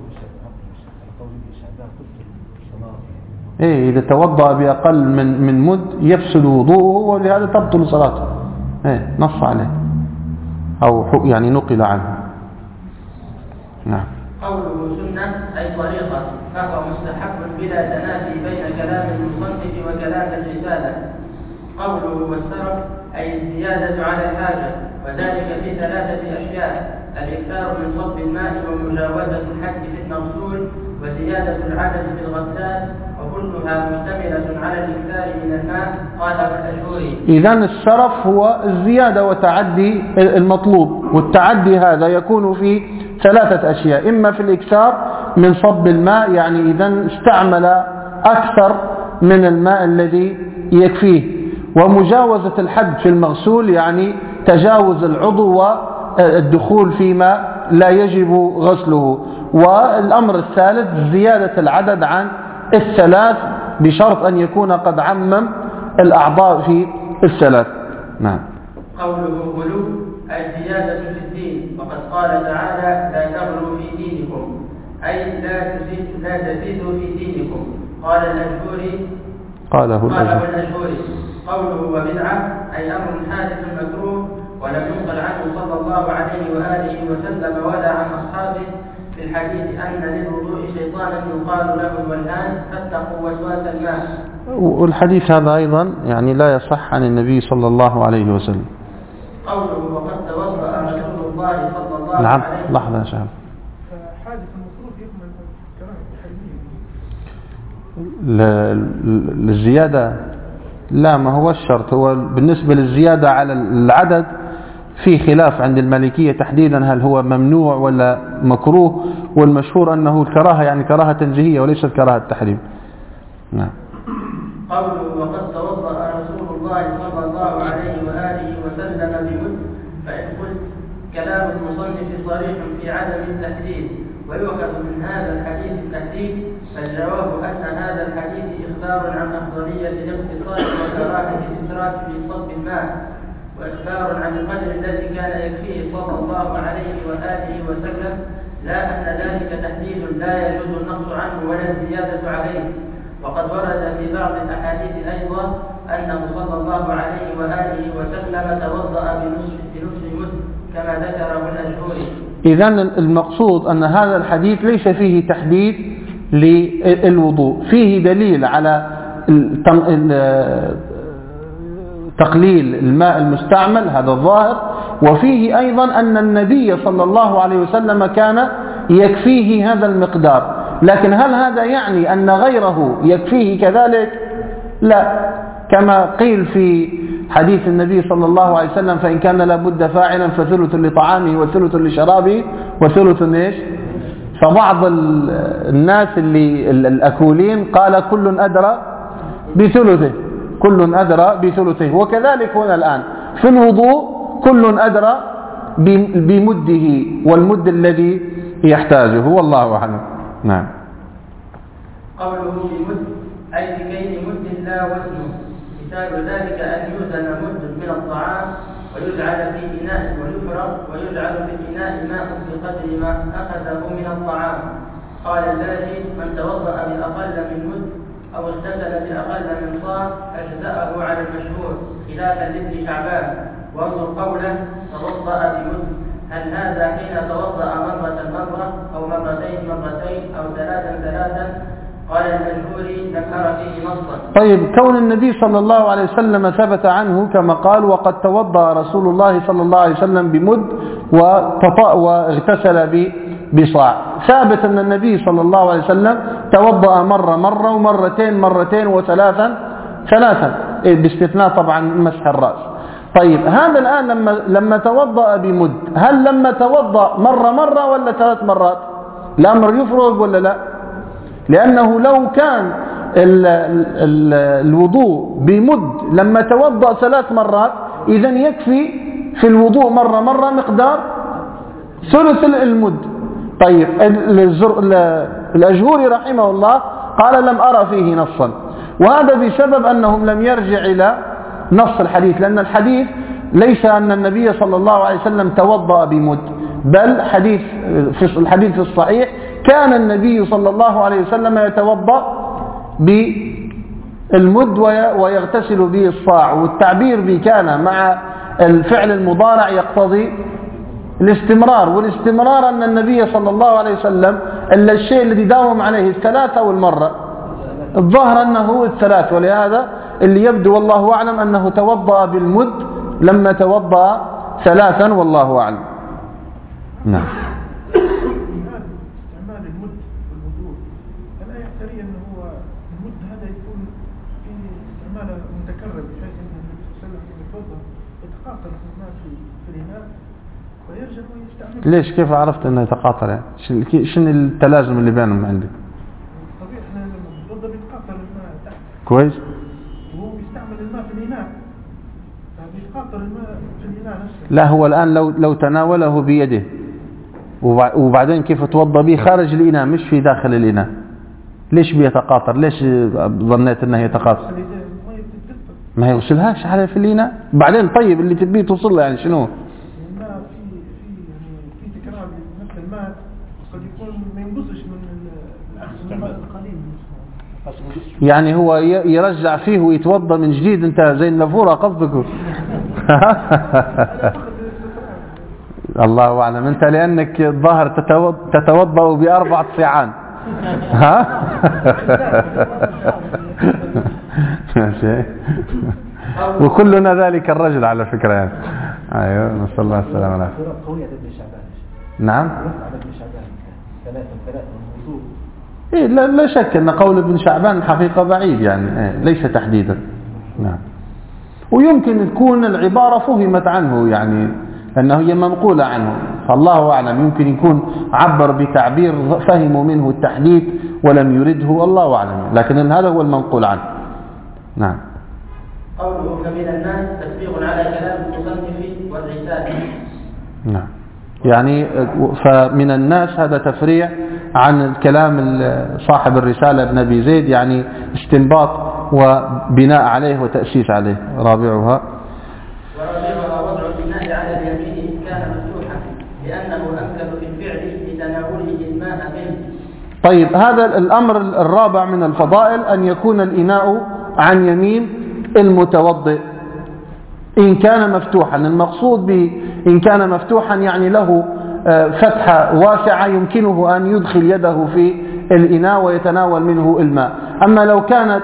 إيه إذا توضأ بأقل من من مد يفسد وضوءه، ولهذا تبطل صلاته. إيه نص عليه أو يعني نقل عنه. نعم. قوله سنة أي طريقة، فهو مستحب بلا تنافي بين كلام المصنف وكلام الرسالة. قوله والسرف أي الزيادة على الحاجة، وذلك في ثلاثة أشياء: الإكثار من صب الماء ومجاوزة الحد في المغسول وزيادة العدد في الغسال، وكلها مشتملة على الإكثار من الماء. قال الأشهري. إذن السرف هو الزيادة وتعدي المطلوب، والتعدي هذا يكون في ثلاثة أشياء: إما في الإكثار من صب الماء، يعني إذن استعمل أكثر من الماء الذي يكفيه، ومجاوزة الحد في المغسول، يعني تجاوز العضو والدخول فيما لا يجب غسله. والأمر الثالث زيادة العدد عن الثلاث، بشرط أن يكون قد عمم الأعضاء في الثلاث. نعم. قوله غلو أي زيادة في الدين، وقد قال تعالى: لا تغلوا في دينكم، أي لا تزيد لا تزيدوا في دينكم. قال الأشهري قاله الأشهري. قوله وبدعة أي أمر حادث مكروه، ولم ينقل عنه صلى الله عليه وآله وسلم ولا عن أصحابه في الحديث أن للوضوء شيطانا يقال له الولهان فاتقوا وسواس الماء. والحديث هذا أيضا يعني لا يصح عن النبي صلى الله عليه وسلم. قوله وقد توضأ رسول الله صلى الله نعم. عليه وسلم. لحظة يا شباب. حادث المفروض يكمل كلام الحديث. الزيادة لا، ما هو الشرط. هو بالنسبة للزيادة على العدد في خلاف عند المالكية تحديدا، هل هو ممنوع ولا مكروه، والمشهور أنه الكراهة، يعني كراهة تنزيهية وليست كراهة تحريم. نعم. قوله وقد توضأ رسول الله صلى الله عليه وآله وسلم بمد، فإن قلت كلام المصنف صريح في عدم التحديد ويؤخذ من هذا الحديث التحديد، فالجواب أن هذا الحديث إخبار عن أفضلية الاقتصاد وكراهة الإسراف في صب الماء، وإخبار عن القدر الذي كان يكفيه صلى الله عليه وآله وسلم، لا أن ذلك تحديد لا يجوز النقص عنه ولا الزيادة عليه. وقد ورد في بعض الأحاديث أيضا أنه صلى الله عليه وآله وسلم توضأ بنصف مد كما ذكره الأشهري. إذن المقصود أن هذا الحديث ليس فيه تحديد للوضوء، فيه دليل على تقليل الماء المستعمل، هذا الظاهر، وفيه أيضا أن النبي صلى الله عليه وسلم كان يكفيه هذا المقدار. لكن هل هذا يعني أن غيره يكفيه كذلك؟ لا، كما قيل في حديث النبي صلى الله عليه وسلم: فإن كان لابد فاعلا فثلث لطعامه وثلث لشرابه وثلث إيش؟ فبعض الناس اللي الأكولين قال كل أدرى بثلثه، كل أدرى بثلثه. وكذلك هنا الآن في الوضوء كل أدرى بمده والمد الذي يحتاجه، والله أعلم. نعم. قوله بمد أي بكيل مد لا وزنه، مثال ذلك أن يوزن مد من الطعام ويجعل في إناء ويفرغ ويجعل في الإناء ماء بقدر ما أخذه من الطعام. قال الباجي: من توضأ بأقل من مد أو اغتسل بأقل من صاع أجزأه على المشهور، خلافا لابن شعبان. وانظر قوله توضأ بمد، هل هذا حين توضأ مرة مرة أو مرتين مرتين أو ثلاثا ثلاثا؟ قال الأشهري: لم أرى فيه نصا. طيب، كون النبي صلى الله عليه وسلم ثبت عنه كما قال: وقد توضأ رسول الله صلى الله عليه وسلم بمد وتطأ واغتسل بصاع، ثابت أن النبي صلى الله عليه وسلم توضأ مرة مرة ومرتين مرتين وثلاثا ثلاثا، باستثناء طبعا مسح الرأس. طيب، هذا الآن لما لما توضأ بمد، هل لما توضأ مرة مرة ولا ثلاث مرات؟ الأمر يفرق ولا لا؟ لأنه لو كان ال ال الوضوء بمد لما توضأ ثلاث مرات، إذن يكفي في الوضوء مرة مرة مقدار ثلث المد. طيب، الأجهوري رحمه الله قال: لم أرى فيه نصا، وهذا بسبب أنهم لم يرجع إلى نص الحديث، لأن الحديث ليس أن النبي صلى الله عليه وسلم توضأ بمد، بل حديث في الحديث الصحيح كان النبي صلى الله عليه وسلم يتوضأ بالمد ويغتسل به الصاع، والتعبير به كان مع الفعل المضارع يقتضي الاستمرار، والاستمرار أن النبي صلى الله عليه وسلم إلا الشيء الذي داوم عليه الثلاثة والمرة الظاهر أنه الثلاث، ولهذا اللي يبدو والله أعلم أنه توضأ بالمد لما توضأ ثلاثا والله أعلم. نعم. استعمال المد والوضوء ألا يحتري أنه هو المد هذا يكون في استعمال متكرر، بحيث أن النبي صلى الله عليه وسلم يتوضأ يتقاطر الماء في الإناء ويرجع ويستعمل. ليش كيف عرفت أنه يتقاطر يعني؟ شنو التلازم اللي بينهم عندك؟ طبيعي احنا لما نتوضأ بيتقاطر الماء تحت. كويس. وهو بيستعمل الماء في الإناء فبيتقاطر الماء في الإناء نفسه. لا هو الآن لو لو تناوله بيده وبعدين كيف توضأ به خارج الإناء مش في داخل الإناء، ليش بيتقاطر؟ ليش ظنيت أنه يتقاطر؟ ما يغسلهاش على في الإناء بعدين. طيب اللي تبيه توصل له يعني شنو؟ الماء في في يعني في تكرار نفس الماء قد يكون ما ينقصش من الماء القليل، يعني هو يرجع فيه ويتوضأ من جديد. انت زي النافورة قصدك؟ الله أعلم. أنت لأنك الظاهر تتوضأ بأربعة صيعان. ها؟ وكلنا ذلك الرجل على فكرة يعني. أيوة نسأل الله السلامة والعافية. نعم. إيه لا, لا شك أن قول ابن شعبان حقيقة بعيد يعني إيه ليس تحديدا. نعم. ويمكن تكون العبارة فهمت عنه يعني أنه هي منقولة عنه، فالله أعلم. يمكن يكون عبر بتعبير فهموا منه التحديد ولم يرده، الله أعلم، لكن هذا هو المنقول عنه. نعم. قوله فمن الناس تسبيغ على كلام المصنف والرسالة. نعم. يعني فمن الناس هذا تفريع عن الكلام صاحب الرسالة ابن أبي زيد، يعني استنباط وبناء عليه وتأسيس عليه. رابعها ورابعها وضع البناء على اليمين إن كان مفتوحا لأنه أمكن في الفعل لتناوله الماء منه. طيب هذا الأمر الرابع من الفضائل أن يكون الإناء عن يمين المتوضئ إن كان مفتوحا. المقصود به إن كان مفتوحا يعني له فتحة واسعة يمكنه أن يدخل يده في الإناء ويتناول منه الماء. أما لو كانت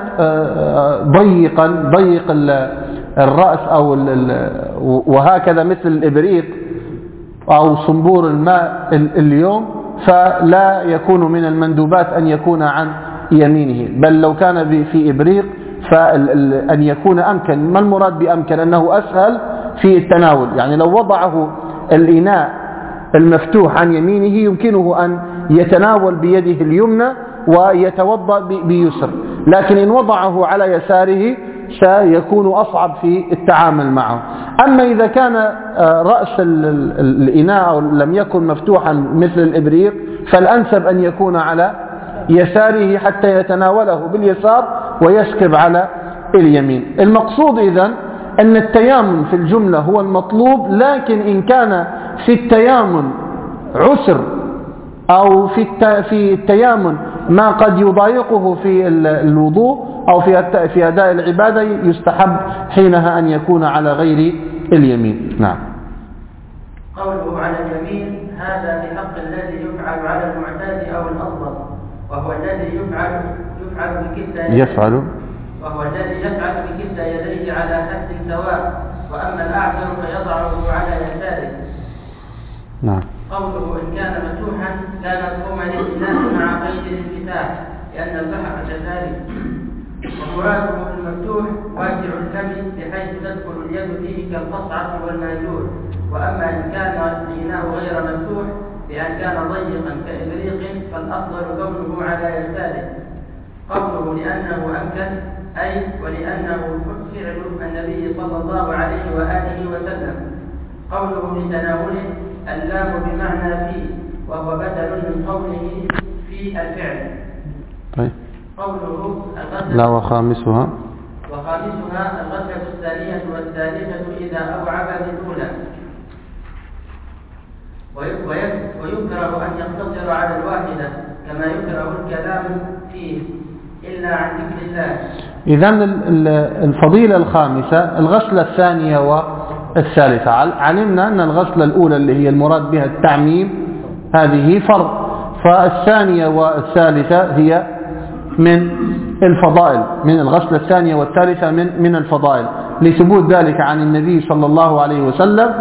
ضيقا ضيق الرأس أو وهكذا مثل الإبريق أو صنبور الماء اليوم فلا يكون من المندوبات أن يكون عن يمينه، بل لو كان في إبريق فأن يكون أمكن. ما المراد بأمكن؟ أنه أسهل في التناول، يعني لو وضعه الإناء المفتوح عن يمينه يمكنه أن يتناول بيده اليمنى ويتوضأ بيسر، لكن إن وضعه على يساره سيكون أصعب في التعامل معه. أما إذا كان رأس الإناء لم يكن مفتوحا مثل الإبريق فالأنسب أن يكون على يساره حتى يتناوله باليسار ويسكب على اليمين. المقصود إذن أن التيامن في الجملة هو المطلوب، لكن إن كان في التيامن عسر أو في التيامن ما قد يضايقه في الوضوء أو في أداء العبادة يستحب حينها أن يكون على غير اليمين. نعم. قوله على اليمين هذا في حق الذي يفعل على المعتاد أو الأفضل، وهو الذي يفعل يفعل بكلتا يديه يفعل وهو الذي يفعل بكلتا يديه على حد سواء، وأما الأعسر فيضعه على يساره. نعم. قوله إن كان مفتوحا لا مفهوم للإناء مع قيد الانفتاح لأن البحر كذلك، ومراده المفتوح واسع الفم بحيث تدخل اليد فيه كالقصعة والماجور. وأما إن كان الإناء غير مفتوح بأن كان ضيقا كإبريق فالأفضل كونه على يساره. قوله لأنه أمكن أي ولأنه فعل النبي صلى الله عليه وآله وسلم. قوله لتناوله اللام بمعنى فيه وهو بدل من قوله في الفعل. طيب. قوله لا وخامسها وخامسها الغسلة الثانية والثالثة إذا أوعب بالأولى. ويكره أن يقتصر على الواحدة كما يكره الكلام فيه إلا عن ذكر الله. إذن الفضيلة الخامسة الغسلة الثانية والثالثة. علمنا أن الغسلة الأولى اللي هي المراد بها التعميم هذه فرض، فالثانية والثالثة هي من الفضائل، من الغسلة الثانية والثالثة من من الفضائل، لثبوت ذلك عن النبي صلى الله عليه وسلم،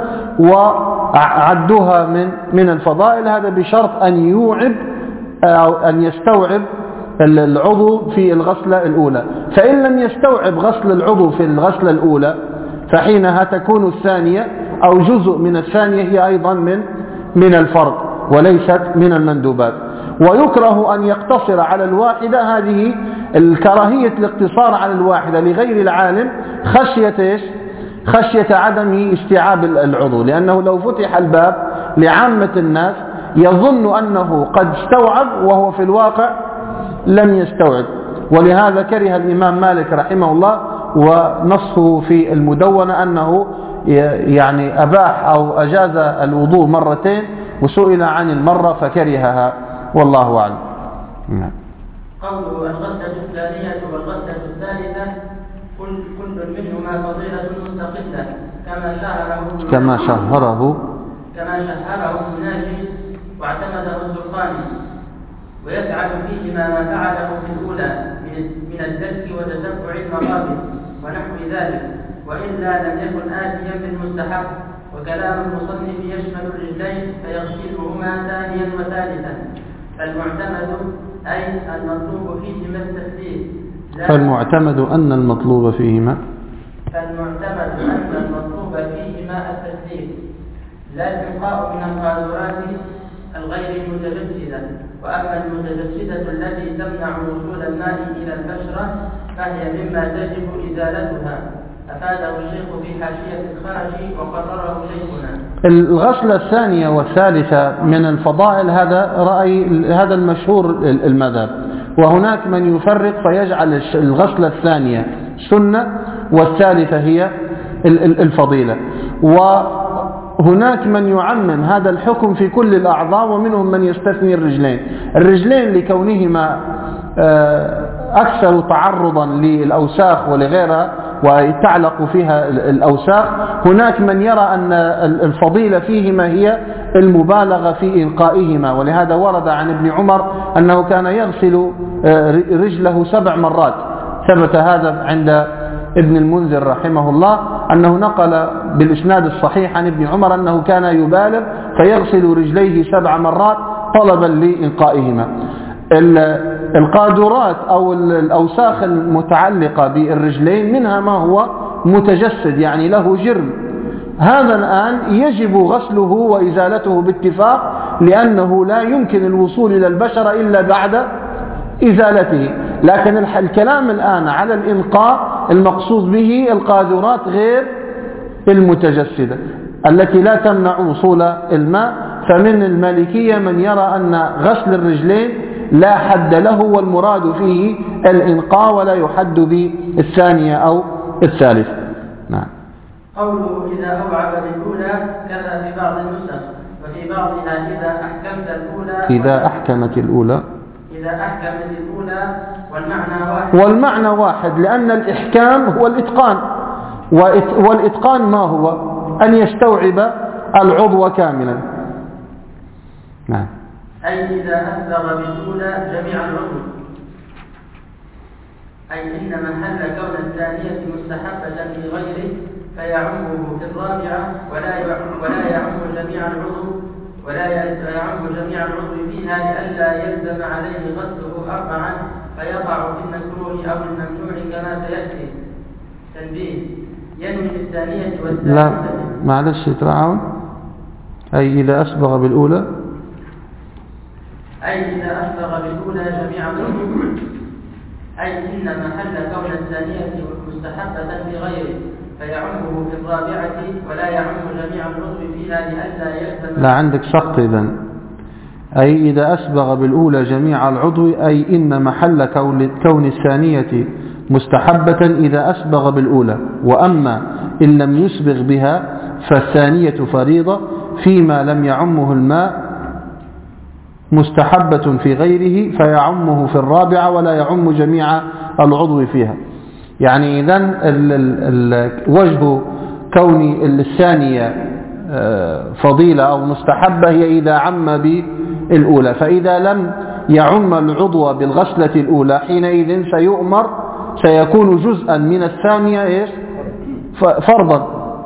وعدوها من من الفضائل. هذا بشرط أن يوعب أو أن يستوعب العضو في الغسلة الأولى، فإن لم يستوعب غسل العضو في الغسلة الأولى فحينها تكون الثانية أو جزء من الثانية هي أيضا من من الفرض وليست من المندوبات. ويكره أن يقتصر على الواحدة، هذه الكراهية الاقتصار على الواحدة لغير العالم خشية إيش؟ خشية عدم استيعاب العضو، لأنه لو فتح الباب لعامة الناس يظن أنه قد استوعب وهو في الواقع لم يستوعب. ولهذا كره الإمام مالك رحمه الله ونصه في المدونة أنه يعني أباح أو أجاز الوضوء مرتين، وسئل عن المرة فكرهها، والله أعلم. نعم. قوله الغسلة الثانية والغسلة الثالثة كل كل منهما فضيلة مستقلة كما شهره كما شهره كما شهره الناجي واعتمده الزرقاني، ويفعل فيهما ما فعله في الأولى من الدلك وتتبع المرابط ونحو ذلك، وإلا لم يكن آتيا بالمستحب. وكلام المصنف يشمل الرجلين فيغسلهما ثانيا وثالثا، فالمعتمد أي المطلوب فيهما التسليم فالمعتمد أن المطلوب فيهما فالمعتمد أن المطلوب فيهما التسليم لا الإنقاء من القاذورات الغير المتجسدة. وأما المتجسدة التي تمنع وصول الماء إلى البشرة فهي مما تجب إزالتها، أفاده الشيخ في حاشية الخارجي وقرره شيخنا. الغسلة الثانية والثالثة من الفضائل هذا رأي هذا المشهور المذهب، وهناك من يفرق فيجعل الغسلة الثانية سنة والثالثة هي الفضيلة، وهناك من يعمم هذا الحكم في كل الأعضاء، ومنهم من يستثني الرجلين. الرجلين لكونهما أكثر تعرضا للأوساخ ولغيرها وتعلق فيها الأوساخ، هناك من يرى أن الفضيلة فيهما هي المبالغة في إنقائهما، ولهذا ورد عن ابن عمر أنه كان يغسل رجله سبع مرات. ثبت هذا عند ابن المنذر رحمه الله أنه نقل بالإسناد الصحيح عن ابن عمر أنه كان يبالغ فيغسل رجليه سبع مرات طلبا لإنقائهما. القاذورات أو الأوساخ المتعلقة بالرجلين منها ما هو متجسد يعني له جرم، هذا الآن يجب غسله وإزالته باتفاق، لأنه لا يمكن الوصول إلى البشرة إلا بعد إزالته. لكن الكلام الآن على الإنقاء المقصود به القاذورات غير المتجسدة التي لا تمنع وصول الماء. فمن المالكية من يرى أن غسل الرجلين لا حد له، والمراد فيه الإنقاء ولا يحد بالثانية أو الثالثة. نعم. قوله إذا أوعب بالأولى كذا في بعض النسخ، وفي بعضها إذا أحكمت الأولى إذا أحكمت الأولى إذا أحكمت الأولى والمعنى واحد والمعنى واحد لأن الإحكام هو الإتقان، والإتقان ما هو؟ أن يستوعب العضو كاملا. نعم. أي إذا أسبغ بالأولى جميع العضو، أي إن محل كون الثانية مستحبة في غيره فيعمه في الرابعة ولا ولا يعم جميع العضو ولا يعم جميع العضو فيها لئلا يلزم عليه غسله أربعا فيقع في المكروه أو الممنوع كما سيأتي. تنبيه: ينوي الثانية والثالثة. لا معلش يتراعون. أي إذا أسبغ بالأولى أي إذا أسبغ بالأولى جميع العضو، أي إن محل كون الثانية مستحبة في غيره فيعمه في الرابعة ولا يعم جميع العضو فيها لئلا يلزم. لا عندك سقط إذن. أي إذا أسبغ بالأولى جميع العضو، أي إن محل كون الثانية مستحبة إذا أسبغ بالأولى، وأما إن لم يسبغ بها فالثانية فريضة فيما لم يعمه الماء مستحبة في غيره فيعمه في الرابعة ولا يعم جميع العضو فيها. يعني إذن وجه كون الثانية فضيلة أو مستحبة هي إذا عم بالأولى، فإذا لم يعم العضو بالغسلة الأولى حينئذ سيؤمر سيكون جزءا من الثانية إيش؟ فرضا.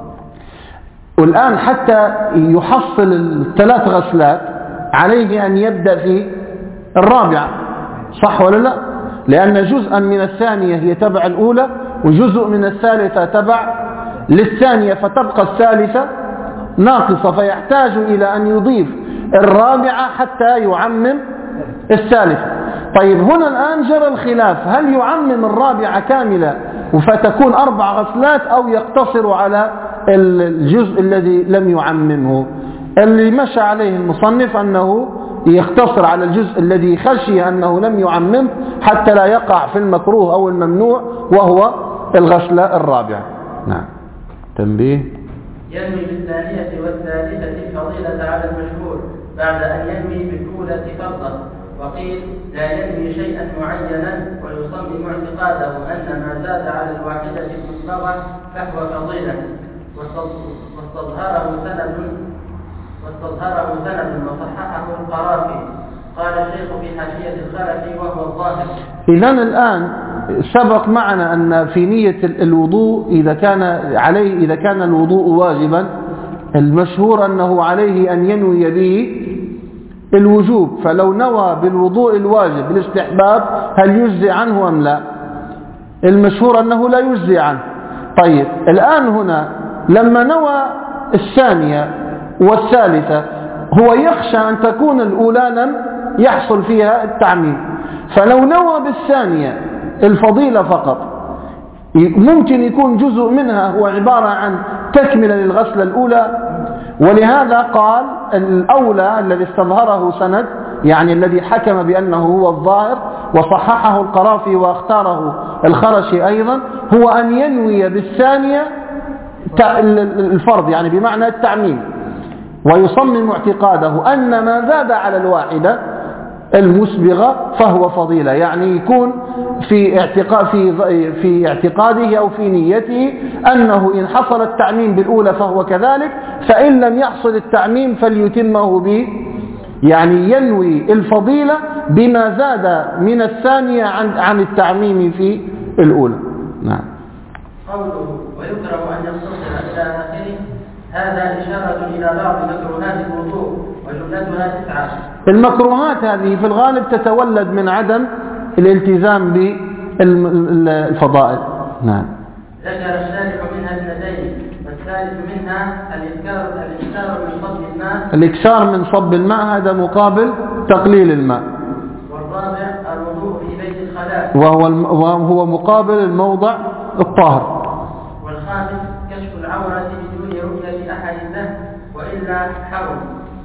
والآن حتى يحصل الثلاث غسلات عليه أن يبدأ في الرابعة، صح ولا لا؟ لأن جزءا من الثانية هي تبع الأولى وجزء من الثالثة تبع للثانية، فتبقى الثالثة ناقصة، فيحتاج إلى أن يضيف الرابعة حتى يعمم الثالثة. طيب هنا الآن جرى الخلاف، هل يعمم الرابعة كاملة فتكون أربع غسلات أو يقتصر على الجزء الذي لم يعممه؟ اللي مشى عليه المصنف أنه يقتصر على الجزء الذي خشي أنه لم يعمم حتى لا يقع في المكروه أو الممنوع وهو الغسلة الرابعة. نعم. تنبيه: ينوي بالثانية والثالثة الفضيلة على المشهور بعد أن ينوي بالأولى فرضا، وقيل لا ينوي شيئا معينا ويصمم اعتقاده أن ما زاد على الواحدة المطلقة فهو فضيلة، واستظهره سند واستظهره سند وصححه القرافي. قال الشيخ في حاشية الخلفي وهو الظاهر. إذن الآن سبق معنا أن في نية الوضوء إذا كان عليه إذا كان الوضوء واجبا المشهور أنه عليه أن ينوي به الوجوب، فلو نوى بالوضوء الواجب بالاستحباب هل يجزي عنه أم لا؟ المشهور أنه لا يجزي عنه. طيب الآن هنا لما نوى الثانية والثالثة هو يخشى أن تكون الأولى لم يحصل فيها التعميم، فلو نوى بالثانية الفضيلة فقط ممكن يكون جزء منها هو عبارة عن تكملة للغسلة الأولى. ولهذا قال الأولى الذي استظهره سند، يعني الذي حكم بأنه هو الظاهر وصححه القرافي واختاره الخرشي أيضا، هو أن ينوي بالثانية الفرض، يعني بمعنى التعميم، ويصمم اعتقاده أن ما زاد على الواحدة المسبغة فهو فضيلة، يعني يكون في اعتقاد في في اعتقاده أو في نيته أنه إن حصل التعميم بالأولى فهو كذلك، فإن لم يحصل التعميم فليتمه به، يعني ينوي الفضيلة بما زاد من الثانية عن عن التعميم في الأولى. نعم. قوله ويكره أن يقتصر إلى آخره، هذا إشارة إلى بعض مكروهات الوضوء وجملتها تسعة. المكروهات هذه في الغالب تتولد من عدم الالتزام بالفضائل. نعم. ذكر الشارح منها اثنتين، والثالث منها الإكثار الإكثار من صب الماء. الإكثار من صب الماء هذا مقابل تقليل الماء. والرابع الوضوء في بيت الخلاء، وهو وهو مقابل الموضع الطاهر. والخامس كشف العورة بدون رؤية أحد له وإلا حرم.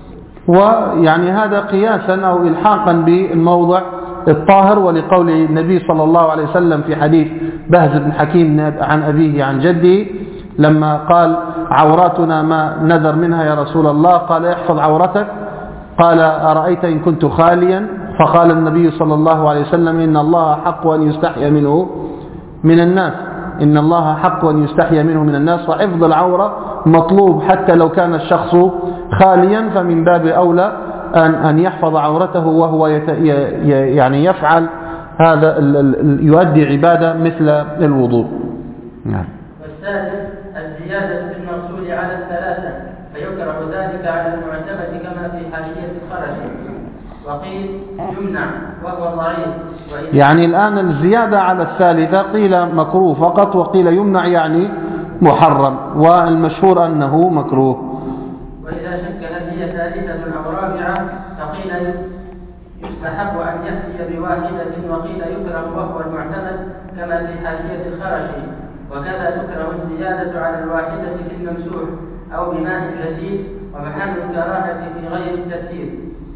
ويعني هذا قياسا أو إلحاقا بالموضع الطاهر، ولقول النبي صلى الله عليه وسلم في حديث بهز بن حكيم عن أبيه عن جده لما قال عوراتنا ما نذر منها يا رسول الله، قال احفظ عورتك، قال أرأيت إن كنت خاليا، فقال النبي صلى الله عليه وسلم إن الله حق أن يستحيا منه من الناس، إن الله حق أن يستحيا منه من الناس، وحفظ العورة مطلوب حتى لو كان الشخص خاليا، فمن باب أولى أن أن يحفظ عورته وهو يعني يفعل هذا يؤدي عبادة مثل الوضوء. نعم. والثالث الزيادة في المغسول على الثلاثة، فيكره ذلك على المعتمد كما في حاشية الخرشي، وقيل يمنع وهو ضعيف. يعني الآن الزيادة على الثالثة قيل مكروه فقط، وقيل يمنع يعني محرم، والمشهور أنه مكروه. وإذا شك هل هي ثالثة أو رابعة فقيل يستحب أن يأتي بواحدة، وقيل يكره وهو المعتمد كما في حاشية الخرشي. وكذا تكره الزيادة على الواحدة في الممسوح أو بماء جديد، ومحل الكراهة في غير الترتيب.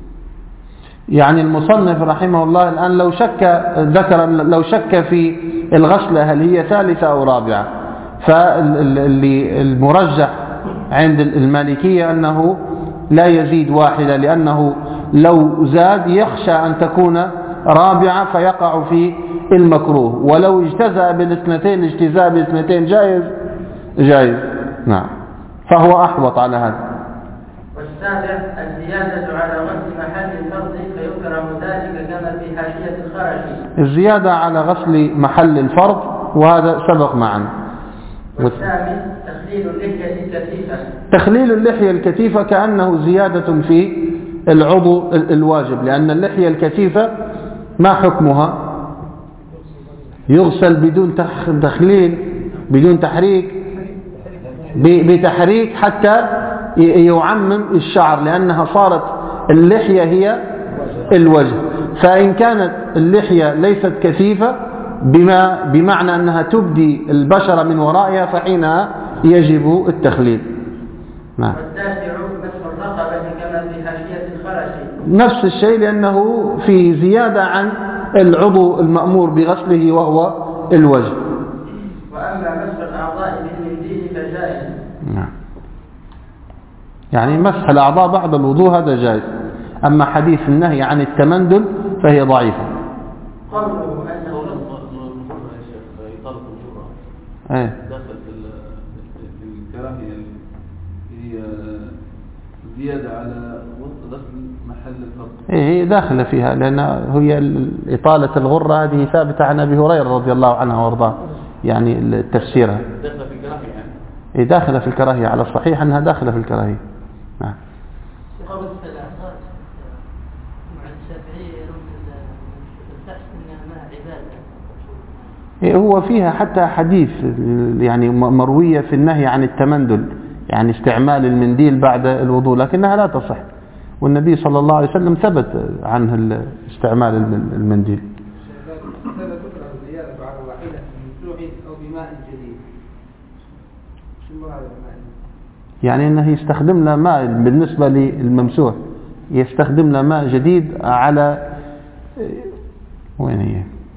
يعني المصنف رحمه الله الآن لو شك ذكر لو شك في الغسلة هل هي ثالثة أو رابعة، فالمرجح عند المالكية أنه لا يزيد واحدة، لأنه لو زاد يخشى أن تكون رابعة فيقع في المكروه، ولو اجتزأ بالاثنتين اجتزاء بالاثنتين جائز جائز. نعم، فهو أحوط على هذا. والسابع الزيادة على غسل محل الفرض فيكره ذلك كما في حاشية الخرشي. الزيادة على غسل محل الفرض وهذا سبق معنا. والثامن تخليل اللحية الكثيفة. تخليل اللحية الكثيفة كأنه زيادة في العضو الواجب، لأن اللحية الكثيفة ما حكمها؟ يغسل بدون تخليل بدون تحريك، بتحريك حتى يعمم الشعر، لأنها صارت اللحية هي الوجه. فإن كانت اللحية ليست كثيفة بما بمعنى أنها تبدي البشرة من ورائها فحينها يجب التخليل. نعم. والتاسع مسح الرقبة كما في حاشية الخرشي. نفس الشيء، لأنه في زيادة عن العضو المأمور بغسله وهو الوجه. وأما مسح الأعضاء بالمنديل فجائز. نعم، يعني مسح الأعضاء بعد الوضوء هذا جائز. أما حديث النهي عن التمندل فهي ضعيفة. قوله أنه إطالة الجرة ايه دخل في الكراهية هي زيادة على غسل محل الفرض. ايه هي داخلة فيها، لأن هي إطالة الغرة هذه ثابتة عن أبي هريرة رضي الله عنه وارضاه، يعني تفسيرها داخلة في الكراهية يعني. ايه داخلة في الكراهية، على الصحيح أنها داخلة في الكراهية. نعم. قول الثلاثات مع الشافعية البحث انها ما عبادة. هو فيها حتى حديث يعني مروية في النهي عن التمندل، يعني استعمال المنديل بعد الوضوء، لكنها لا تصح، والنبي صلى الله عليه وسلم ثبت عنه استعمال المنديل. ثبت الزيادة على واحدة ممسوح أو بماء جديد. شو المراد بالماء؟ يعني أنه يستخدم له ماء بالنسبة للممسوح، يستخدم له ماء جديد على وين هي؟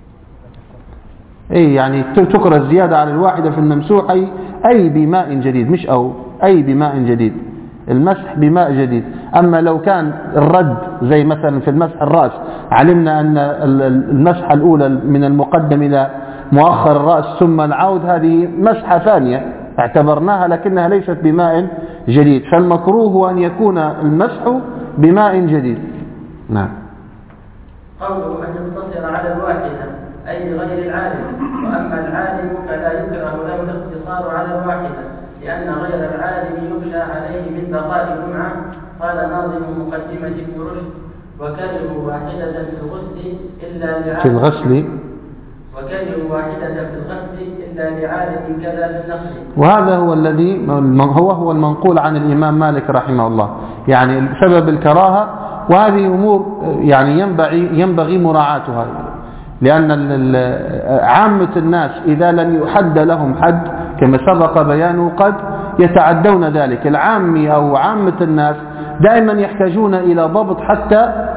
أي يعني تكره الزيادة على الواحدة في الممسوح أي, أي بماء جديد، مش أو أي بماء جديد، المسح بماء جديد. أما لو كان الرد زي مثلا في المسح الرأس، علمنا أن المسحة الأولى من المقدم إلى مؤخر الرأس ثم العود، هذه مسحة ثانية اعتبرناها لكنها ليست بماء جديد، فالمكروه هو أن يكون المسح بماء جديد. نعم. قوله أن يقتصر على الواحدة أي لغير العالم، وأما العالم فلا يكره له الاقتصار على الواحدة، لأن غير العالم يخشى عليه من بقاء جمعة. قال ناظم مقدمة ابن رشد: وكرهوا واحدة في الغسل إلا لعالم في الغسل وكرهوا واحدة في الغسل إلا لعالم كذا في النقل. وهذا هو الذي هو هو المنقول عن الإمام مالك رحمه الله، يعني سبب الكراهة، وهذه أمور يعني ينبغي ينبغي مراعاتها، لأن عامة الناس إذا لم يحد لهم حد كما سبق بيانه قد يتعدون ذلك. العامي أو عامة الناس دائما يحتاجون إلى ضبط حتى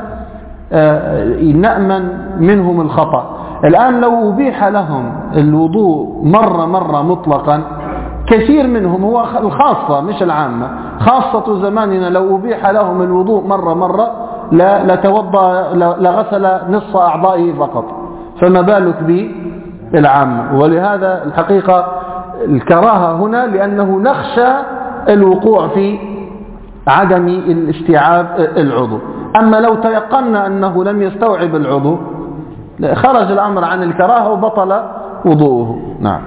نأمن منهم الخطأ. الآن لو أبيح لهم الوضوء مرة مرة مطلقا، كثير منهم، هو الخاصة مش العامة، خاصة زماننا لو أبيح لهم الوضوء مرة مرة لتوضأ لغسل نصف أعضائه فقط، فما بالك بالعامة. ولهذا الحقيقة الكراهة هنا لأنه نخشى الوقوع في عدم الاستيعاب العضو. أما لو تيقنا أنه لم يستوعب العضو خرج الأمر عن الكراهة وبطل وضوءه. نعم.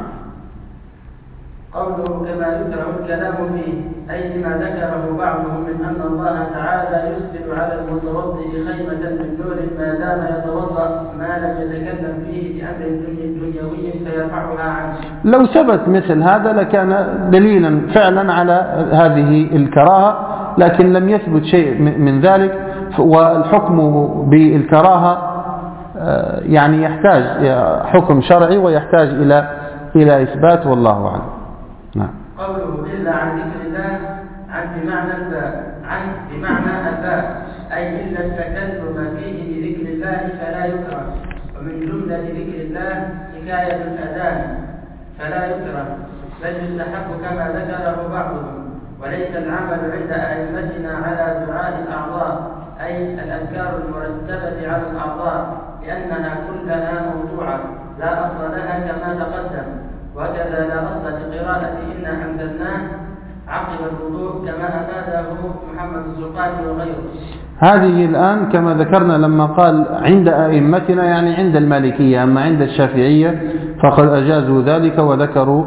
قوله كما يكره الكلام فيه أي لما ذكره بعضهم من أن الله تعالى يسبل على المتوضئ خيمة من نور ما دام يتوضأ ما لم يتكلم فيه بأمر دنيوي فيرفعها عنه. لو ثبت مثل هذا لكان دليلا فعلا على هذه الكراهة، لكن لم يثبت شيء من ذلك، والحكم بالكراهة يعني يحتاج حكم شرعي ويحتاج إلى إلى إثبات، والله أعلم. نعم. قوله إلا عن ذكر الله عن بمعنى الباء عن بمعنى الباء أي إلا التكلم فيه بذكر الله فلا يكره، ومن جملة ذكر الله حكاية الأذان فلا يكره، بل يستحق كما ذكره بعضهم، وليس العمل عند أئمتنا على دعاء الأعضاء أي الأذكار المرتبة على الأعضاء، لأنها كلها موضوعة لا أصل لها كما تقدم، وكذا لا أصل لقراءة إنا أنزلناه عقب الوضوء كما أفاده محمد الزرقاني وغيره. هذه الآن كما ذكرنا لما قال عند أئمتنا يعني عند المالكية، أما عند الشافعية فقد أجازوا ذلك وذكروا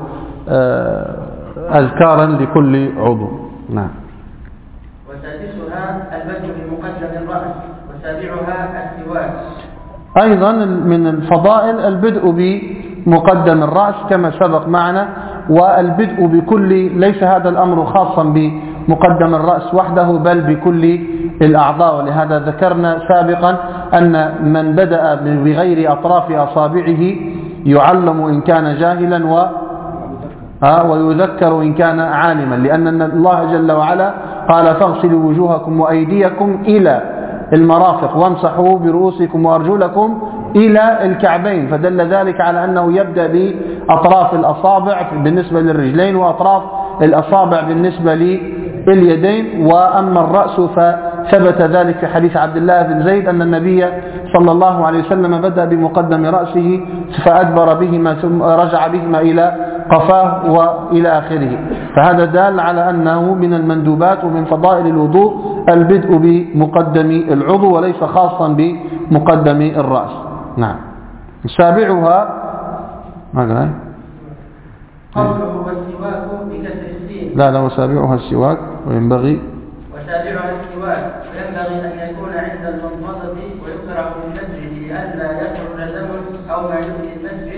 أذكارا لكل عضو. نعم. وسادسها البدء بمقدم الرأس، وسابعها السواك. أيضا من الفضائل البدء بمقدم الرأس كما سبق معنا، والبدء بكل، ليس هذا الأمر خاصا بمقدم الرأس وحده بل بكل الأعضاء، ولهذا ذكرنا سابقا أن من بدأ بغير أطراف أصابعه يعلم إن كان جاهلا و ويذكر إن كان عالما، لأن الله جل وعلا قال فاغسلوا وجوهكم وأيديكم إلى المرافق وامسحوا برؤوسكم وأرجلكم إلى الكعبين، فدل ذلك على أنه يبدأ بأطراف الأصابع بالنسبة للرجلين وأطراف الأصابع بالنسبة لليدين. وأما الرأس فثبت ذلك في حديث عبد الله بن زيد أن النبي صلى الله عليه وسلم بدأ بمقدم رأسه فأدبر بهما ثم رجع بهما إلى قفاه وإلى آخره، فهذا دال على أنه من المندوبات ومن فضائل الوضوء البدء بمقدم العضو وليس خاصا بمقدم الرأس. نعم. سابعها ما قوله والسواك بكسر السين. لا لا وسابعها السواك وينبغي وسابعها السواك وينبغي أن يكون عند المنفضة ويقرأ في المسجد لئلا يخرج دم أو ما يؤذي المسجد.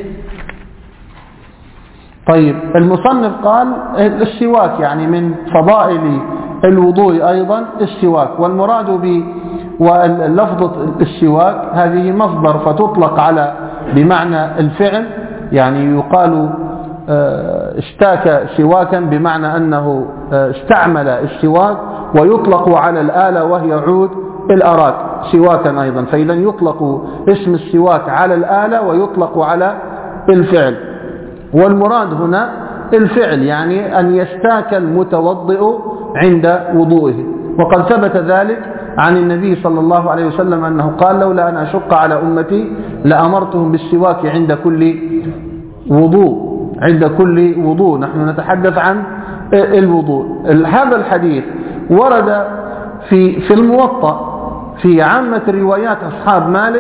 طيب المصنف قال السواك يعني من فضائل الوضوء أيضا السواك، والمراد ب واللفظة السواك هذه مصدر فتطلق على بمعنى الفعل، يعني يقال اشتاك سواكا بمعنى أنه استعمل السواك، ويطلق على الآلة وهي عود الأراك سواكا أيضا، فإذا يطلق اسم السواك على الآلة ويطلق على الفعل، والمراد هنا الفعل يعني أن يستاك المتوضئ عند وضوئه. وقد ثبت ذلك عن النبي صلى الله عليه وسلم أنه قال لولا أن أشق على أمتي لأمرتهم بالسواك عند كل وضوء عند كل وضوء. نحن نتحدث عن الوضوء. هذا الحديث ورد في في الموطأ في عامة روايات أصحاب مالك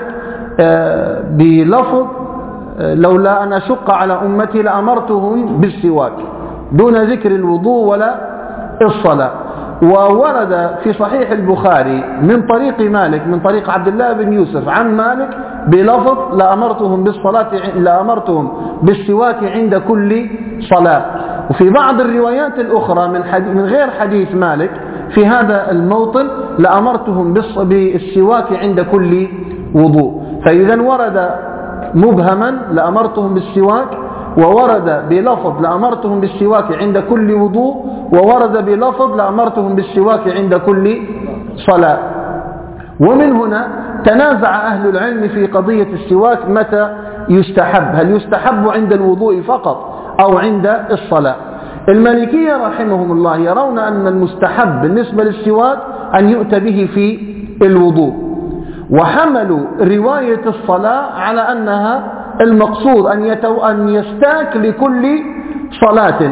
بلفظ لولا أن أشق على أمتي لأمرتهم بالسواك دون ذكر الوضوء ولا الصلاة. وورد في صحيح البخاري من طريق مالك من طريق عبد الله بن يوسف عن مالك بلفظ لأمرتهم بالصلاة لأمرتهم بالسواك عند كل صلاة. وفي بعض الروايات الأخرى من, من غير حديث مالك في هذا الموطن لأمرتهم بالسواك عند كل وضوء. فإذا ورد مبهما لأمرتهم بالسواك، وورد بلفظ لأمرتهم بالسواك عند كل وضوء، وورد بلفظ لأمرتهم بالسواك عند كل صلاة. ومن هنا تنازع أهل العلم في قضية السواك متى يستحب، هل يستحب عند الوضوء فقط أو عند الصلاة. المالكية رحمهم الله يرون أن المستحب بالنسبة للسواك أن يؤتى به في الوضوء، وحملوا رواية الصلاة على أنها المقصود أن, يتو أن يستاك لكل صلاة،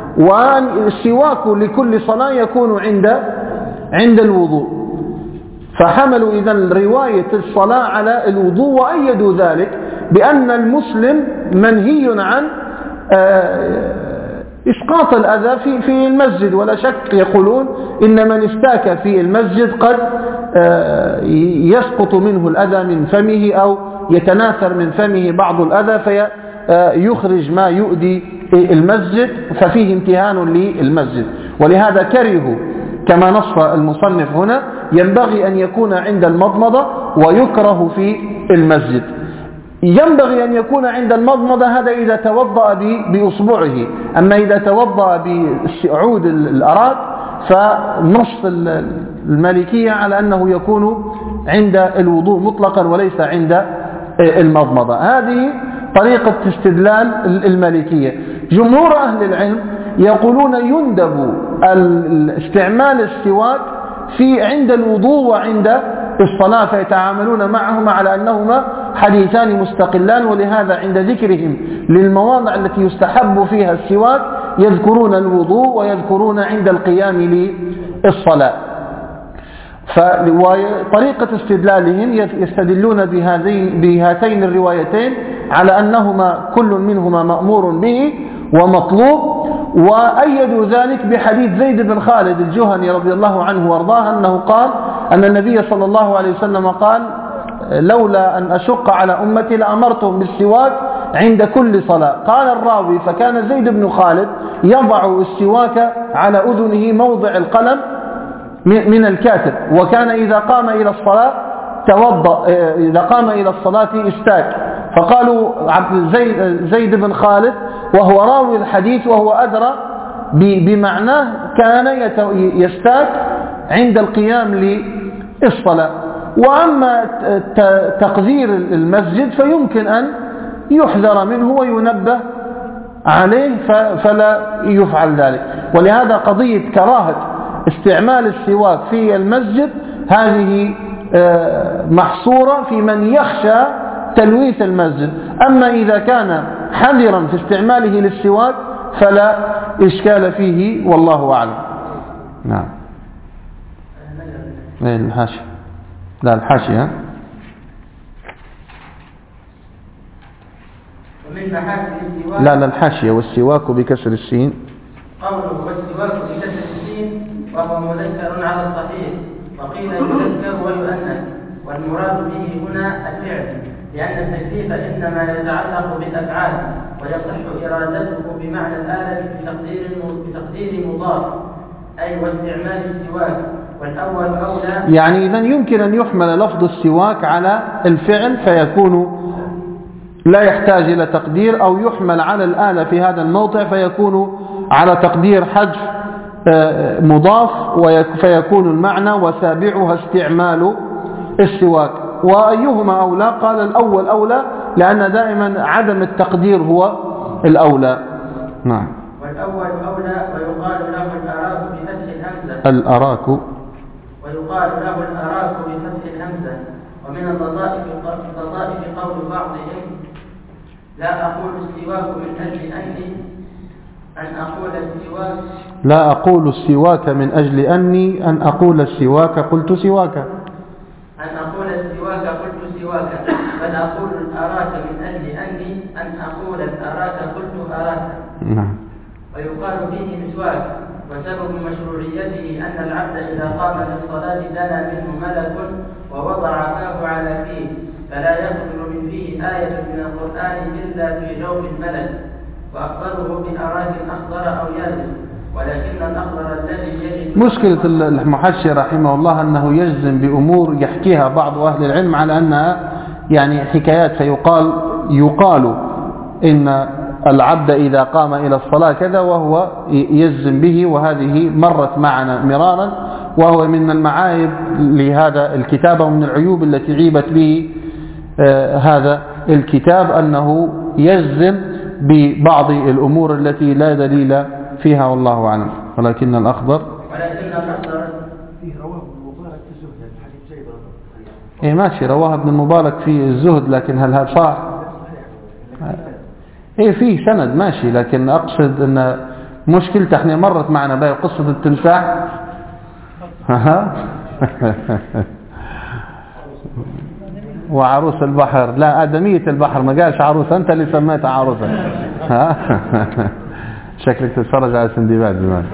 والسواك لكل صلاة يكون عند عند الوضوء. فحملوا إذن رواية الصلاة على الوضوء، وأيدوا ذلك بأن المسلم منهي عن إسقاط الأذى في في المسجد، ولا شك يقولون إن من استاك في المسجد قد يسقط منه الأذى من فمه أو يتناثر من فمه بعض الأذى فيخرج ما يؤذي المسجد، ففيه امتهان للمسجد. ولهذا كرهوا كما نص المصنف هنا ينبغي أن يكون عند المضمضة ويكره في المسجد. ينبغي أن يكون عند المضمضة هذا إذا توضأ بأصبعه، أما إذا توضأ بعود الأراك فنص المالكية على أنه يكون عند الوضوء مطلقا وليس عند المضمضة. هذه طريقة استدلال المالكية. جمهور أهل العلم يقولون يندب استعمال السواك في عند الوضوء وعند الصلاة، فيتعاملون معهما على أنهما حديثان مستقلان. ولهذا عند ذكرهم للمواضع التي يستحب فيها السواك يذكرون الوضوء ويذكرون عند القيام للصلاة. وطريقة استدلالهم يستدلون بهذين بهاتين الروايتين على أنهما كل منهما مأمور به ومطلوب، وأيدوا ذلك بحديث زيد بن خالد الجهني رضي الله عنه وارضاه أنه قال أن النبي صلى الله عليه وسلم قال: لولا أن أشق على أمتي لأمرتهم بالسواك عند كل صلاة. قال الراوي: فكان زيد بن خالد يضع السواك على أذنه موضع القلم من الكاتب، وكان إذا قام إلى الصلاة توضأ، إذا قام إلى الصلاة استاك. فقالوا زيد, زيد بن خالد وهو راوي الحديث وهو أدرى بمعناه كان يستاك عند القيام للصلاة. وأما تقدير المسجد فيمكن أن يحذر منه وينبه عليه فلا يفعل ذلك. ولهذا قضية كراهة استعمال السواك في المسجد هذه محصورة في من يخشى تلويث المسجد. أما إذا كان حذرا في استعماله للسواك فلا إشكال فيه والله أعلم. نعم. الحاشية لا الحاشية ومن محاسن السواك لا لا الحاشية والسواك بكسر السين قوله والسواك بكسر السين وهو مذكر على الصحيح، وقيل يذكر ويؤنث، والمراد به هنا الفعل، لأن التكليف إنما يتعلق بالأفعال ويصح إرادته بمعنى الآلة بتقدير بتقدير مضاف، أي واستعمال السواك، والأول أولى. يعني إذن يمكن أن يحمل لفظ السواك على الفعل فيكون لا يحتاج إلى تقدير، أو يحمل على الآلة في هذا الموضع فيكون على تقدير حذف مضاف فيكون المعنى وسابعها استعمال السواك. وأيهما أولى؟ قال الأول أولى، لأن دائما عدم التقدير هو الأولى. نعم. والأول أولى، ويقال له الأراك بفتح الهمزة. الأراك ويقال له الأراك بفتح الهمزة. ومن اللطائف اللطائف قول بعضهم: لا أقول السواك من أجل أني أن أقول السواك لا أقول السواك من أجل أني أن أقول السواك قلت سواك أن أقول السواك قلت سواك بل أقول الأراك من أجل أني أن أقول الأراك قلت أراك. نعم. ويقال فيه مسواك، وسبب مشروعيته أن العبد إذا قام للصلاة دنا منه ملك ووضع فاه على فيه، فلا يخرج من فيه آية من القرآن إلا في جوف الملك، وأخبره بأراك أخضر أو يابس، ولكن الأخضر الذي يجد. مشكلة المحشي رحمه الله أنه يجزم بأمور يحكيها بعض أهل العلم على أنها يعني حكايات، فيقال يقال إن العبد إذا قام إلى الصلاة كذا وهو يجزم به، وهذه مرت معنا مرارا، وهو من المعايب لهذا الكتاب ومن العيوب التي عيبت به آه هذا الكتاب أنه يجزم ببعض الأمور التي لا دليل فيها والله أعلم. ولكن الأخضر ولكن الأخضر فيه رواه ابن المبارك في الزهد، الحديث جيد. إيه ماشي، رواه ابن المبارك في الزهد، لكن هل هذا صح؟ إيه فيه سند ماشي، لكن أقصد أن مشكلة احنا مرت معنا بقى قصة التمساح. وعروس البحر، لا آدمية البحر، ما قالش عروس، أنت اللي سميتها عروسة. شكلك تتفرج على سندباد زمان.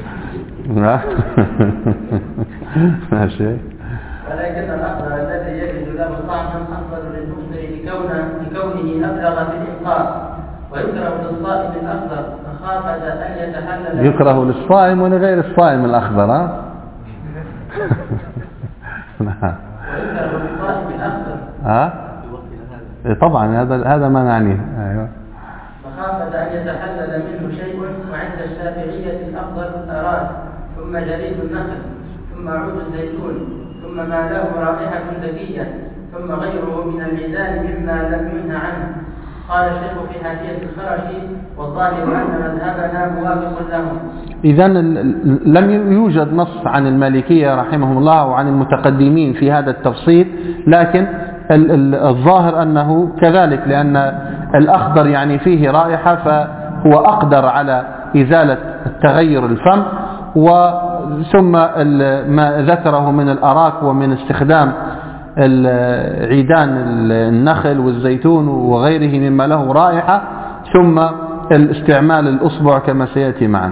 ماشي. ولكن الأخضر الذي يجد له طعما أفضل للمفطر لكونه لكونه أبلغ في الإفطار، ويكره للصائم الأخضر مخافة أن يتحلل. يكره للصائم ولغير الصائم الأخضر، ها؟ ويكره للصائم الأخضر. ها؟ طبعا هذا هذا ما نعنيه. أيوه. مخافة أن يتحلل منه شيء. وعند الشافعية الأفضل الأراك، ثم جريد النخل، ثم عود الزيتون، ثم ما له رائحة ذكية، ثم غيره من الميزان مما لم ينهى عنه. قال الشيخ في حاشية الخرشي والظاهر أن مذهبنا موافق لهم. إذن لم يوجد نص عن المالكية رحمهم الله وعن المتقدمين في هذا التفصيل، لكن الظاهر أنه كذلك، لأن الأخضر يعني فيه رائحة فهو أقدر على إزالة التغير الفم، وثم ما ذكره من الأراك ومن استخدام عيدان النخل والزيتون وغيره مما له رائحة، ثم الاستعمال الأصبع كما سيأتي معنا.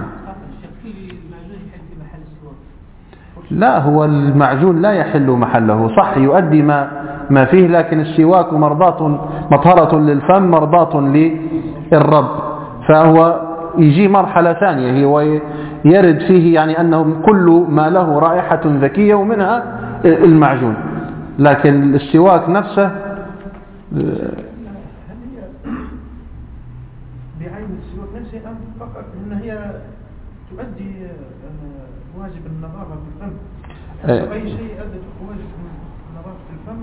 لا، هو المعجون لا يحل محله، صح يؤدي ما ما فيه، لكن السواك مرضاة مطهرة للفم مرضاة للرب، فهو يجي مرحلة ثانية هو يرد فيه يعني أنه كل ما له رائحة ذكية ومنها المعجون، لكن السواك نفسه بعين السواك نفسه فقط إن هي تؤدي واجب النظافة في الفم، أي شيء أدت واجب النظافة في الفم.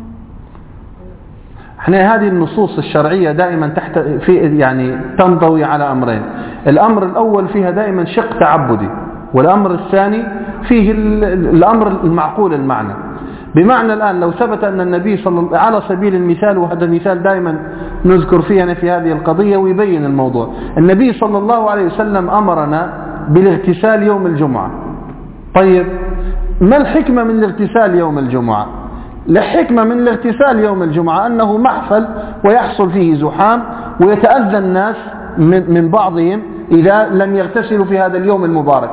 احنا هذه النصوص الشرعية دائما تحت في يعني تنضوي على أمرين، الأمر الأول فيها دائما شق تعبدي، والأمر الثاني فيه الأمر المعقول المعنى. بمعنى الآن لو ثبت أن النبي صلى الله على سبيل المثال، وهذا المثال دائما نذكر فيه في هذه القضية ويبين الموضوع، النبي صلى الله عليه وسلم أمرنا بالاغتسال يوم الجمعة. طيب ما الحكمة من الاغتسال يوم الجمعة؟ الحكمة من الاغتسال يوم الجمعة أنه محفل ويحصل فيه زحام ويتأذى الناس من بعضهم إذا لم يغتسلوا في هذا اليوم المبارك،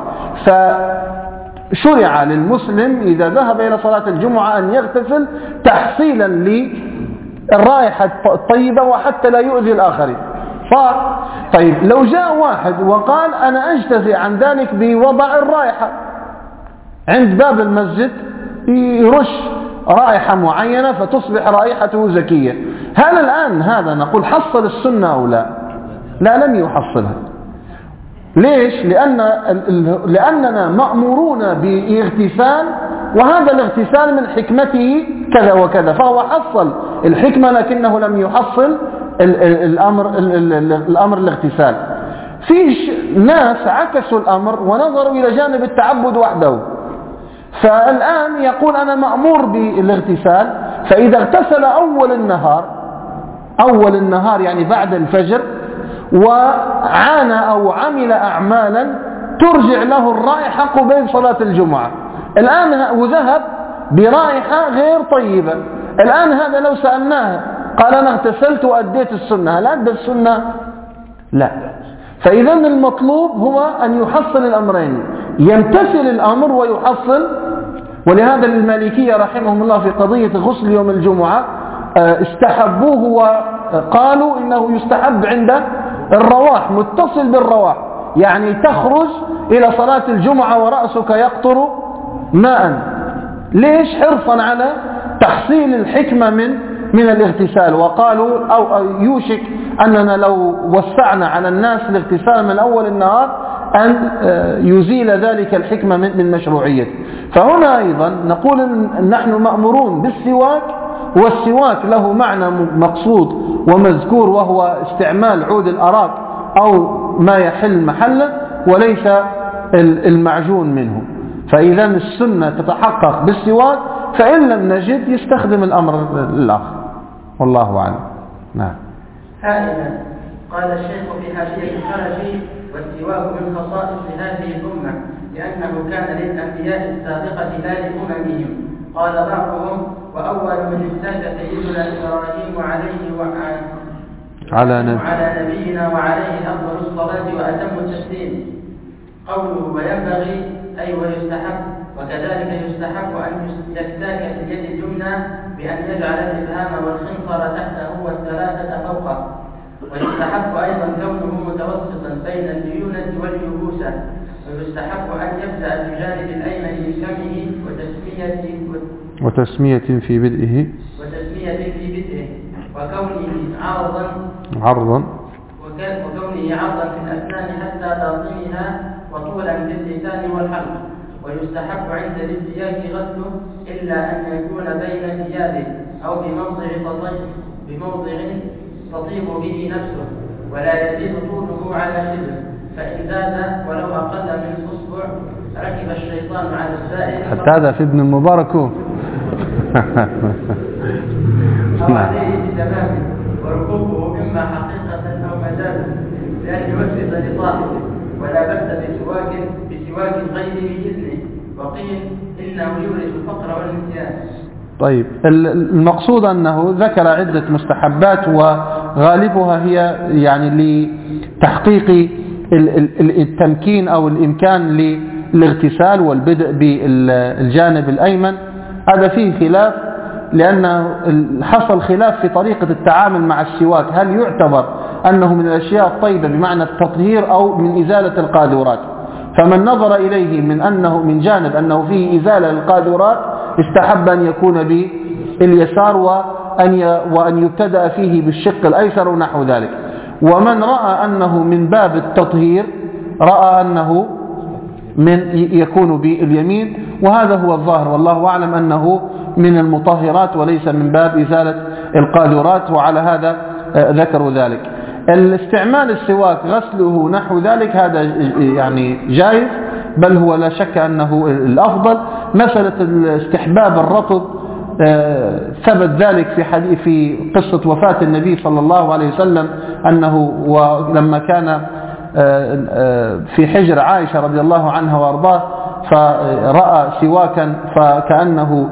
فشرع للمسلم إذا ذهب إلى صلاة الجمعة أن يغتسل تحصيلا للرائحة الطيبة وحتى لا يؤذي الآخرين. صار طيب لو جاء واحد وقال أنا أجتزئ عن ذلك بوضع الرائحة عند باب المسجد، يرش رائحة معينة فتصبح رائحته زكية، هل الآن هذا نقول حصل السنة أو لا؟ لا، لم يحصلها. ليش؟ لأن لأننا مأمورون باغتسال، وهذا الاغتسال من حكمته كذا وكذا، فهو حصل الحكمة لكنه لم يحصل الأمر الأمر الاغتسال. في ناس عكسوا الأمر ونظروا إلى جانب التعبد وحده، فالآن يقول أنا مأمور بالاغتسال، فإذا اغتسل أول النهار أول النهار يعني بعد الفجر وعانى أو عمل أعمالا ترجع له الرائحة قبيل صلاة الجمعة، الآن وذهب برائحة غير طيبة، الآن هذا لو سألناه قال أنا اغتسلت وأديت السنة، هل أدى السنة؟ لا. فإذا المطلوب هو أن يحصل الأمرين، يمتثل الأمر ويحصل. ولهذا المالكية رحمهم الله في قضية غسل يوم الجمعة استحبوه وقالوا إنه يستحب عند الرواح، متصل بالرواح، يعني تخرج إلى صلاة الجمعة ورأسك يقطر ماء. ليش؟ حرصا على تحصيل الحكمة من من الاغتسال. وقالوا أو يوشك أننا لو وسعنا على الناس الاغتسال من أول النهار أن يزيل ذلك الحكمة من مشروعيته. فهنا أيضا نقول إن نحن مأمورون بالسواك، والسواك له معنى مقصود ومذكور وهو استعمال عود الأراك أو ما يحل محله وليس المعجون منه. فإذا السنة تتحقق بالسواك، فإن لم نجد يستخدم الأمر الآخر، والله أعلم. نعم. حائلا قال الشيخ في حاشية الخرشي والسواك من خصائص هذه الأمة لأنه كان للأنبياء السابقة لا لأممهم. قال بعضهم وأول من استهدى سيدنا إبراهيم عليه وعلى على, نبي. على نبينا وعليه أفضل الصلاة وأتم التسليم. قوله وينبغي أي ويستحب، وكذلك يستحب أن يستاك في اليد اليمنى بأن يجعل الإبهام والخنصر تحته والثلاثة فوقه. ويستحب أيضا كونه متوسطا بين الليونة واليبوسة. ويستحب أن يبدأ بجانب الأيمن من فمه وتسمية وتسمية في بدئه وتسمية في بدئه وكونه عرضا عرضا وكونه عرضا في الأسنان حتى تلطيمها وطولا في اللسان والحلق. ويستحب عند الازدياد غسله إلا أن يكون بين ثيابه أو بموضع تطيب بموضع تطيب به نفسه ولا يزيد طوله على شبر، فإن زاد ولو أقل من أسبوع ركب الشيطان على الزائد حتى هذا في ابن المبارك هو. أو عليه بتمامه، وركوبه إما حقيقة أو مجازا لأن يوسوس لصاحبه، ولا بأس بسواك بسواك غير بإذنه، وقيل إنه يورث الفقر والنسيان. طيب، المقصود أنه ذكر عدة مستحبات وغالبها هي يعني لتحقيق التمكين أو الإمكان للاغتسال والبدء بالجانب الأيمن. هذا فيه خلاف، لأنه حصل خلاف في طريقة التعامل مع السواك، هل يعتبر أنه من الأشياء الطيبة بمعنى التطهير أو من إزالة القاذورات. فمن نظر إليه من أنه من جانب أنه فيه إزالة للقاذورات استحب أن يكون باليسار وأن وأن يبتدأ فيه بالشق الأيسر ونحو ذلك. ومن رأى أنه من باب التطهير رأى أنه من يكون باليمين، وهذا هو الظاهر والله أعلم أنه من المطهرات وليس من باب إزالة القاذورات، وعلى هذا ذكروا ذلك. الاستعمال السواك غسله نحو ذلك هذا يعني جائز، بل هو لا شك أنه الأفضل. مسألة استحباب الرطب ثبت ذلك في حديث في قصة وفاة النبي صلى الله عليه وسلم، أنه ولما كان في حجر عائشة رضي الله عنها وارضاه فرأى سواكا فكأنه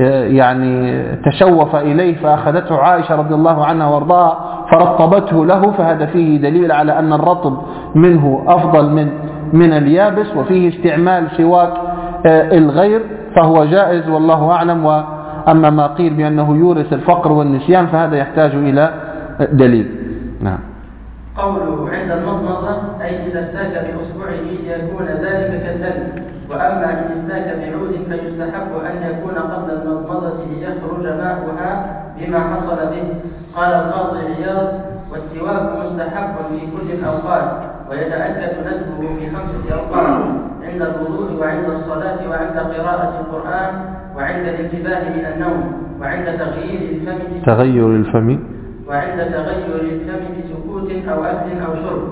يعني تشوف إليه، فأخذته عائشة رضي الله عنها وارضاها فرطبته له، فهذا فيه دليل على أن الرطب منه أفضل من من اليابس، وفيه استعمال سواك الغير فهو جائز والله أعلم. وأما ما قيل بأنه يورث الفقر والنسيان فهذا يحتاج إلى دليل. نعم. قوله عند المضمضة أي إذا استاك بأصبعه يكون ذلك كالدلك، وأما إن استاك بعود فيستحب أن يكون قبل المضمضة ليخرج ماؤها بما حصل به. قال القاضي عياض: والسواك مستحب في كل الأوقات، ويتأكد ندبه في خمسة أوقات: عند الوضوء وعند الصلاة وعند قراءة القرآن وعند الانتباه من النوم وعند تغيير الفم تغير الفم وعند تغير الفم بسكوت أو أكل أو شرب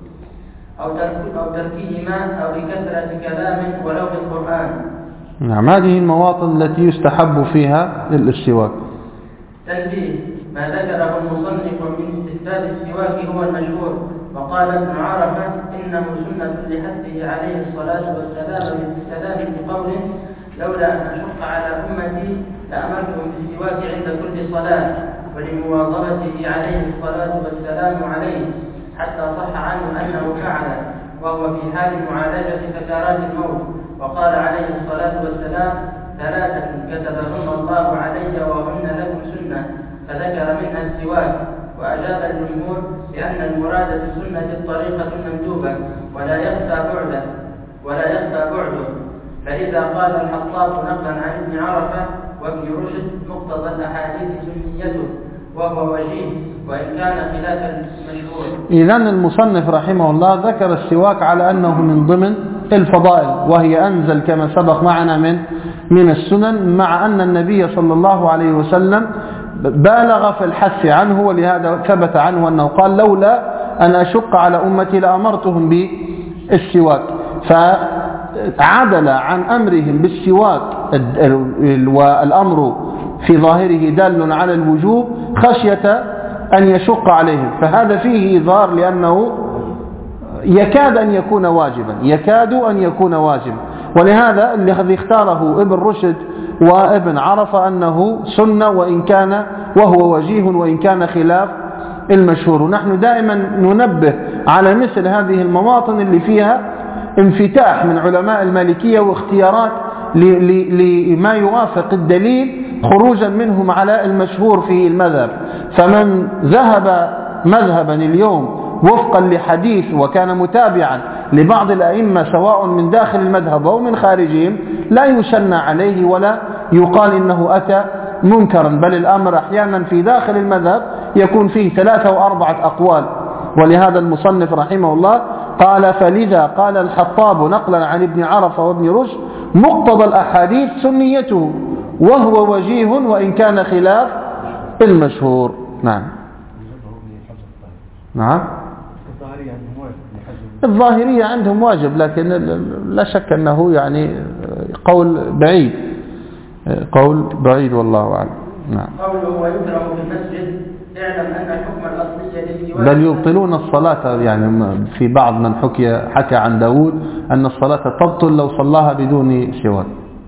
أو أو تركهما أو بكثرة كلام ولو بالقرآن. نعم، هذه المواطن التي يستحب فيها السواك. تنبيه: ما ذكره المصنف من استحباب السواك هو المشهور، وقال ابن عرفة: إنه سنة لحثه عليه الصلاة والسلام بالسلام بقوله: لولا أن أشق على أمتي لأمرتهم بالسواك عند كل صلاة، ولمواظبته عليه الصلاة والسلام عليه حتى صح عنه أنه فعل وهو في حال معالجة سكرات الموت. وقال عليه الصلاة والسلام: ثلاثة كتبهن الله علي وهن لكم سنة، فذكر منها السواك. وأجاب الجمهور بأن المراد بالسنة الطريقة المندوبة ولا يخفى بعده ولا يخفى بعده فإذا قال الحطاب نقلا عن ابن عرفة وابن رشد مقتضى الأحاديث سنيته وهو وجيه وإن كان خلاف المشهور. إذن المصنف رحمه الله ذكر السواك على أنه من ضمن الفضائل، وهي أنزل كما سبق معنا من من السنن، مع أن النبي صلى الله عليه وسلم بالغ في الحث عنه، ولهذا ثبت عنه أنه قال: لولا أن أشق على أمتي لأمرتهم بالسواك. فعدل عن أمرهم بالسواك، والأمر في ظاهره دال على الوجوب خشية أن يشق عليهم، فهذا فيه إظهار لأنه يكاد أن يكون واجبا يكاد أن يكون واجبا ولهذا الذي اختاره ابن رشد وابن عرفة أنه سنة، وإن كان وهو وجيه وإن كان خلاف المشهور. ونحن دائما ننبه على مثل هذه المواطن اللي فيها انفتاح من علماء المالكية واختيارات لما يوافق الدليل خروجا منهم على المشهور في المذهب. فمن ذهب مذهبا اليوم وفقا لحديث وكان متابعا لبعض الأئمة سواء من داخل المذهب أو من خارجهم لا يشنع عليه ولا يقال إنه أتى منكرا، بل الأمر أحيانا في داخل المذهب يكون فيه ثلاثة وأربعة أقوال. ولهذا المصنف رحمه الله قال: فلذا قال الحطاب نقلا عن ابن عرفة وابن رشد مقتضى الأحاديث سنيته وهو وجيه وإن كان خلاف المشهور. نعم. نعم الظاهرية عندهم واجب. الظاهرية عندهم واجب، لكن لا شك أنه يعني قول بعيد، قول بعيد والله أعلم. نعم. قوله ويكره في المسجد اعلم أن الحكم الأصلي للسواك بل يبطلون الصلاة، يعني في بعض من حكي حكى عن داود أن الصلاة تبطل لو صلاها بدون سواك.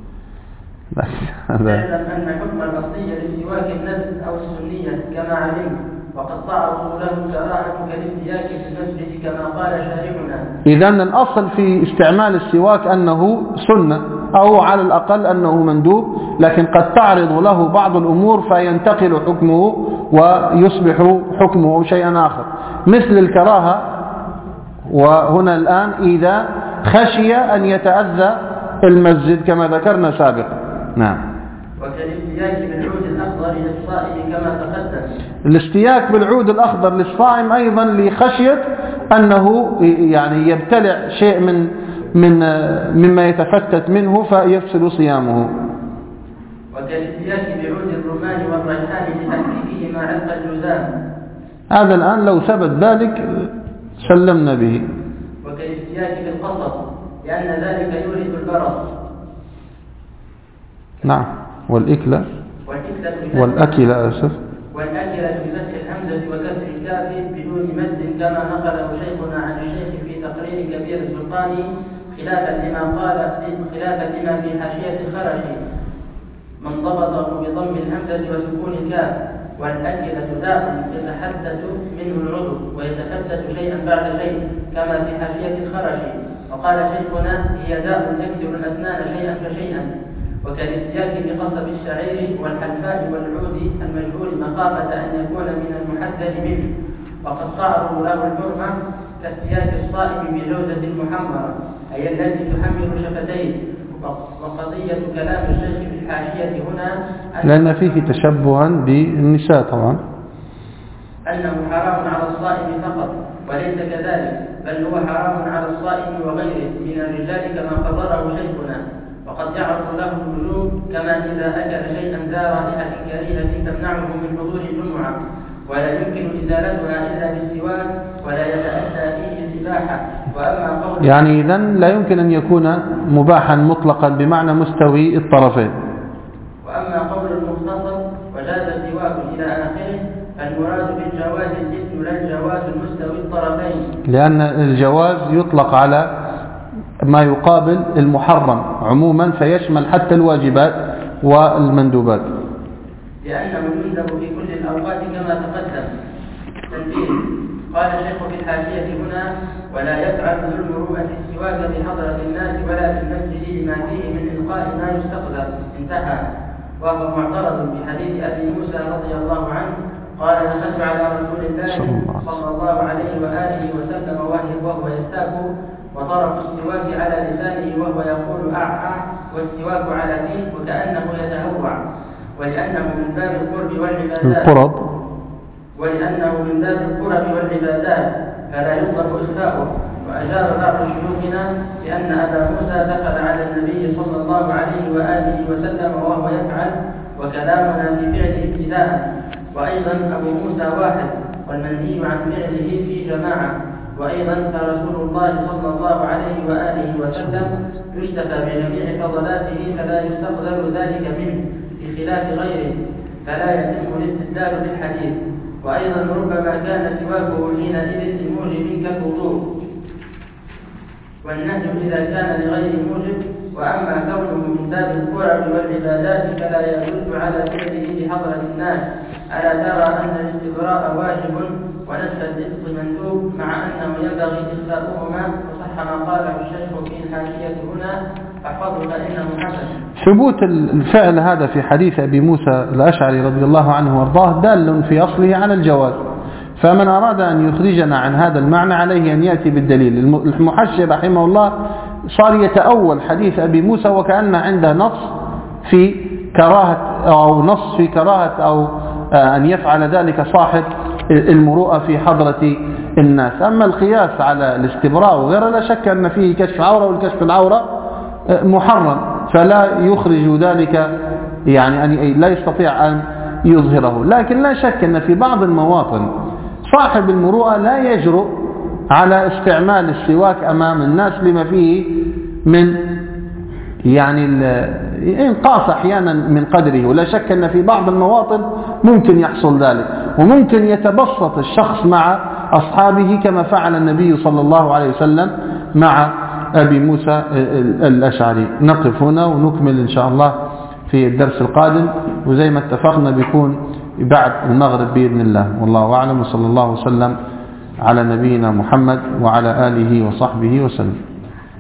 اعلم أن الحكم الأصلي للسواك النزل أو السنية كما علمت، وقد تعرض له كراهة كالابتياك في المسجد كما قال شارعنا. إذن الأصل في استعمال السواك أنه سنة أو على الأقل أنه مندوب، لكن قد تعرض له بعض الأمور فينتقل حكمه ويصبح حكمه شيئا آخر، مثل الكراهة. وهنا الآن إذا خشي أن يتأذى المسجد كما ذكرنا سابقا. نعم. وكالابتياك بالعود الأخضر للصائم كما تقدم. الاستياك بالعود الأخضر للصائم أيضا لخشية أنه يعني يبتلع شيء من من مما يتفتت منه فيفسد صيامه. وكالابتياك بعود الرمان والريحان لتحقيقه مع علق الجزام. هذا الآن لو ثبت ذلك سلمنا به. وكالابتياك بالقصب لأن ذلك يورث البرص. نعم. والإكلة والإكلة والأكلة أسف والأكلة بفتح الهمزة وكسر الكاف بدون مد كما نقله شيخنا عن الشيخ في تقرير كبير السلطاني خلافا لما قال خلافا لما في حاشية الخرشي من ضبطه بضم الهمزة وسكون الكاف. والأكلة داء يتحدث منه العضو ويتفتت شيئا بعد شيء كما في حاشية الخرشي. وقال شيخنا هي داء تكسر الأسنان شيئا فشيئا. وكالابتياك بقصب الشعير والحلفاء والعود المجهول مخافة أن يكون من المحدد منه، وقد تعرض له الحرمة كاستياك الصائم بجوزة المحمرة أي التي تحمر شفتيه. وقضية كلام الشيخ في الحاشية هنا لأن فيه تشبها بالنساء طبعا أنه حرام على الصائم فقط، وليس كذلك، بل هو حرام على الصائم وغيره من الرجال كما قرره شيخنا. وقد يعرض له الوجوب كما إذا أكل شيئا ذا رائحة كريهة تمنعه من حضور الجمعة، ولا يمكن إزالتها إلا بالسواك، ولا يتأتى فيه سباحة. وأما قول يعني إذن لا يمكن أن يكون مباحا مطلقا بمعنى مستوي الطرفين. وأما قول المختصر وجاز السواك إلى آخره فالمراد بالجواز الإثم لا الجواز المستوي الطرفين، لأن الجواز يطلق على ما يقابل المحرم عموما فيشمل حتى الواجبات والمندوبات. لأنه يندب في كل الأوقات كما تقدم. تنبيه. قال الشيخ في الحاشية هنا ولا يفعل ذو المروءة السواك بحضرة الناس ولا في المسجد لما فيه من إلقاء ما يستقذر. انتهى. وهو معترض بحديث أبي موسى رضي الله عنه قال دخلت على رسول الله صلى الله عليه وآله وسلم وهو يستاك وطرف السواك على لسانه وهو يقول أعع والسواك على فيه وكأنه يتهوع، ولأنه من باب القرب والعبادات القرب ولأنه من باب القرب والعبادات فلا يطلق إخفاؤه. وأجاب بعض شيوخنا بأن أبا موسى دخل على النبي صلى الله عليه وآله وسلم وهو يفعل وكلامنا في فعله ابتداء. وأيضا أبو موسى واحد والمنهي عن فعله في جماعة. وأيضا فرسول الله صلى الله عليه وآله وسلم يشتفى بجميع فضلاته فلا يستقدر ذلك منه بخلاف غيره، فلا يتم الاستدلال بالحديث. وأيضا ربما كان سواكه حينئذ لموجب كالوضوء، والنهي إذا كان لغير موجب. وأما كونه من باب القرب والعبادات فلا يدل على فعله بحضرة الناس. ألا ترى أن الاستبراء واجب ونسف الرزق مندوب مع أنه ينبغي إخفاؤهما؟ وصح ما قاله الشيخ في الحاشية هنا فاحفظه فإنه حسن. ثبوت الفعل هذا في حديث أبي موسى الأشعري رضي الله عنه وارضاه دال في أصله على الجواز، فمن أراد أن يخرجنا عن هذا المعنى عليه أن يأتي بالدليل. المحشي رحمه الله صار يتأول حديث أبي موسى وكأن عنده نص في كراهة أو نص في كراهة أو أن يفعل ذلك صاحب المروءة في حضرة الناس. أما القياس على الاستبراء وغيره لا شك أن فيه كشف عورة، والكشف العورة محرم فلا يخرج ذلك، يعني أن لا يستطيع أن يظهره. لكن لا شك أن في بعض المواطن صاحب المروءة لا يجرؤ على استعمال السواك أمام الناس لما فيه من يعني إنقاص أحيانا من قدره، ولا شك أن في بعض المواطن ممكن يحصل ذلك، وممكن يتبسط الشخص مع أصحابه كما فعل النبي صلى الله عليه وسلم مع أبي موسى الأشعري. نقف هنا ونكمل إن شاء الله في الدرس القادم، وزي ما اتفقنا بيكون بعد المغرب بإذن الله. والله أعلم، وصلى الله وسلم على نبينا محمد وعلى آله وصحبه وسلم.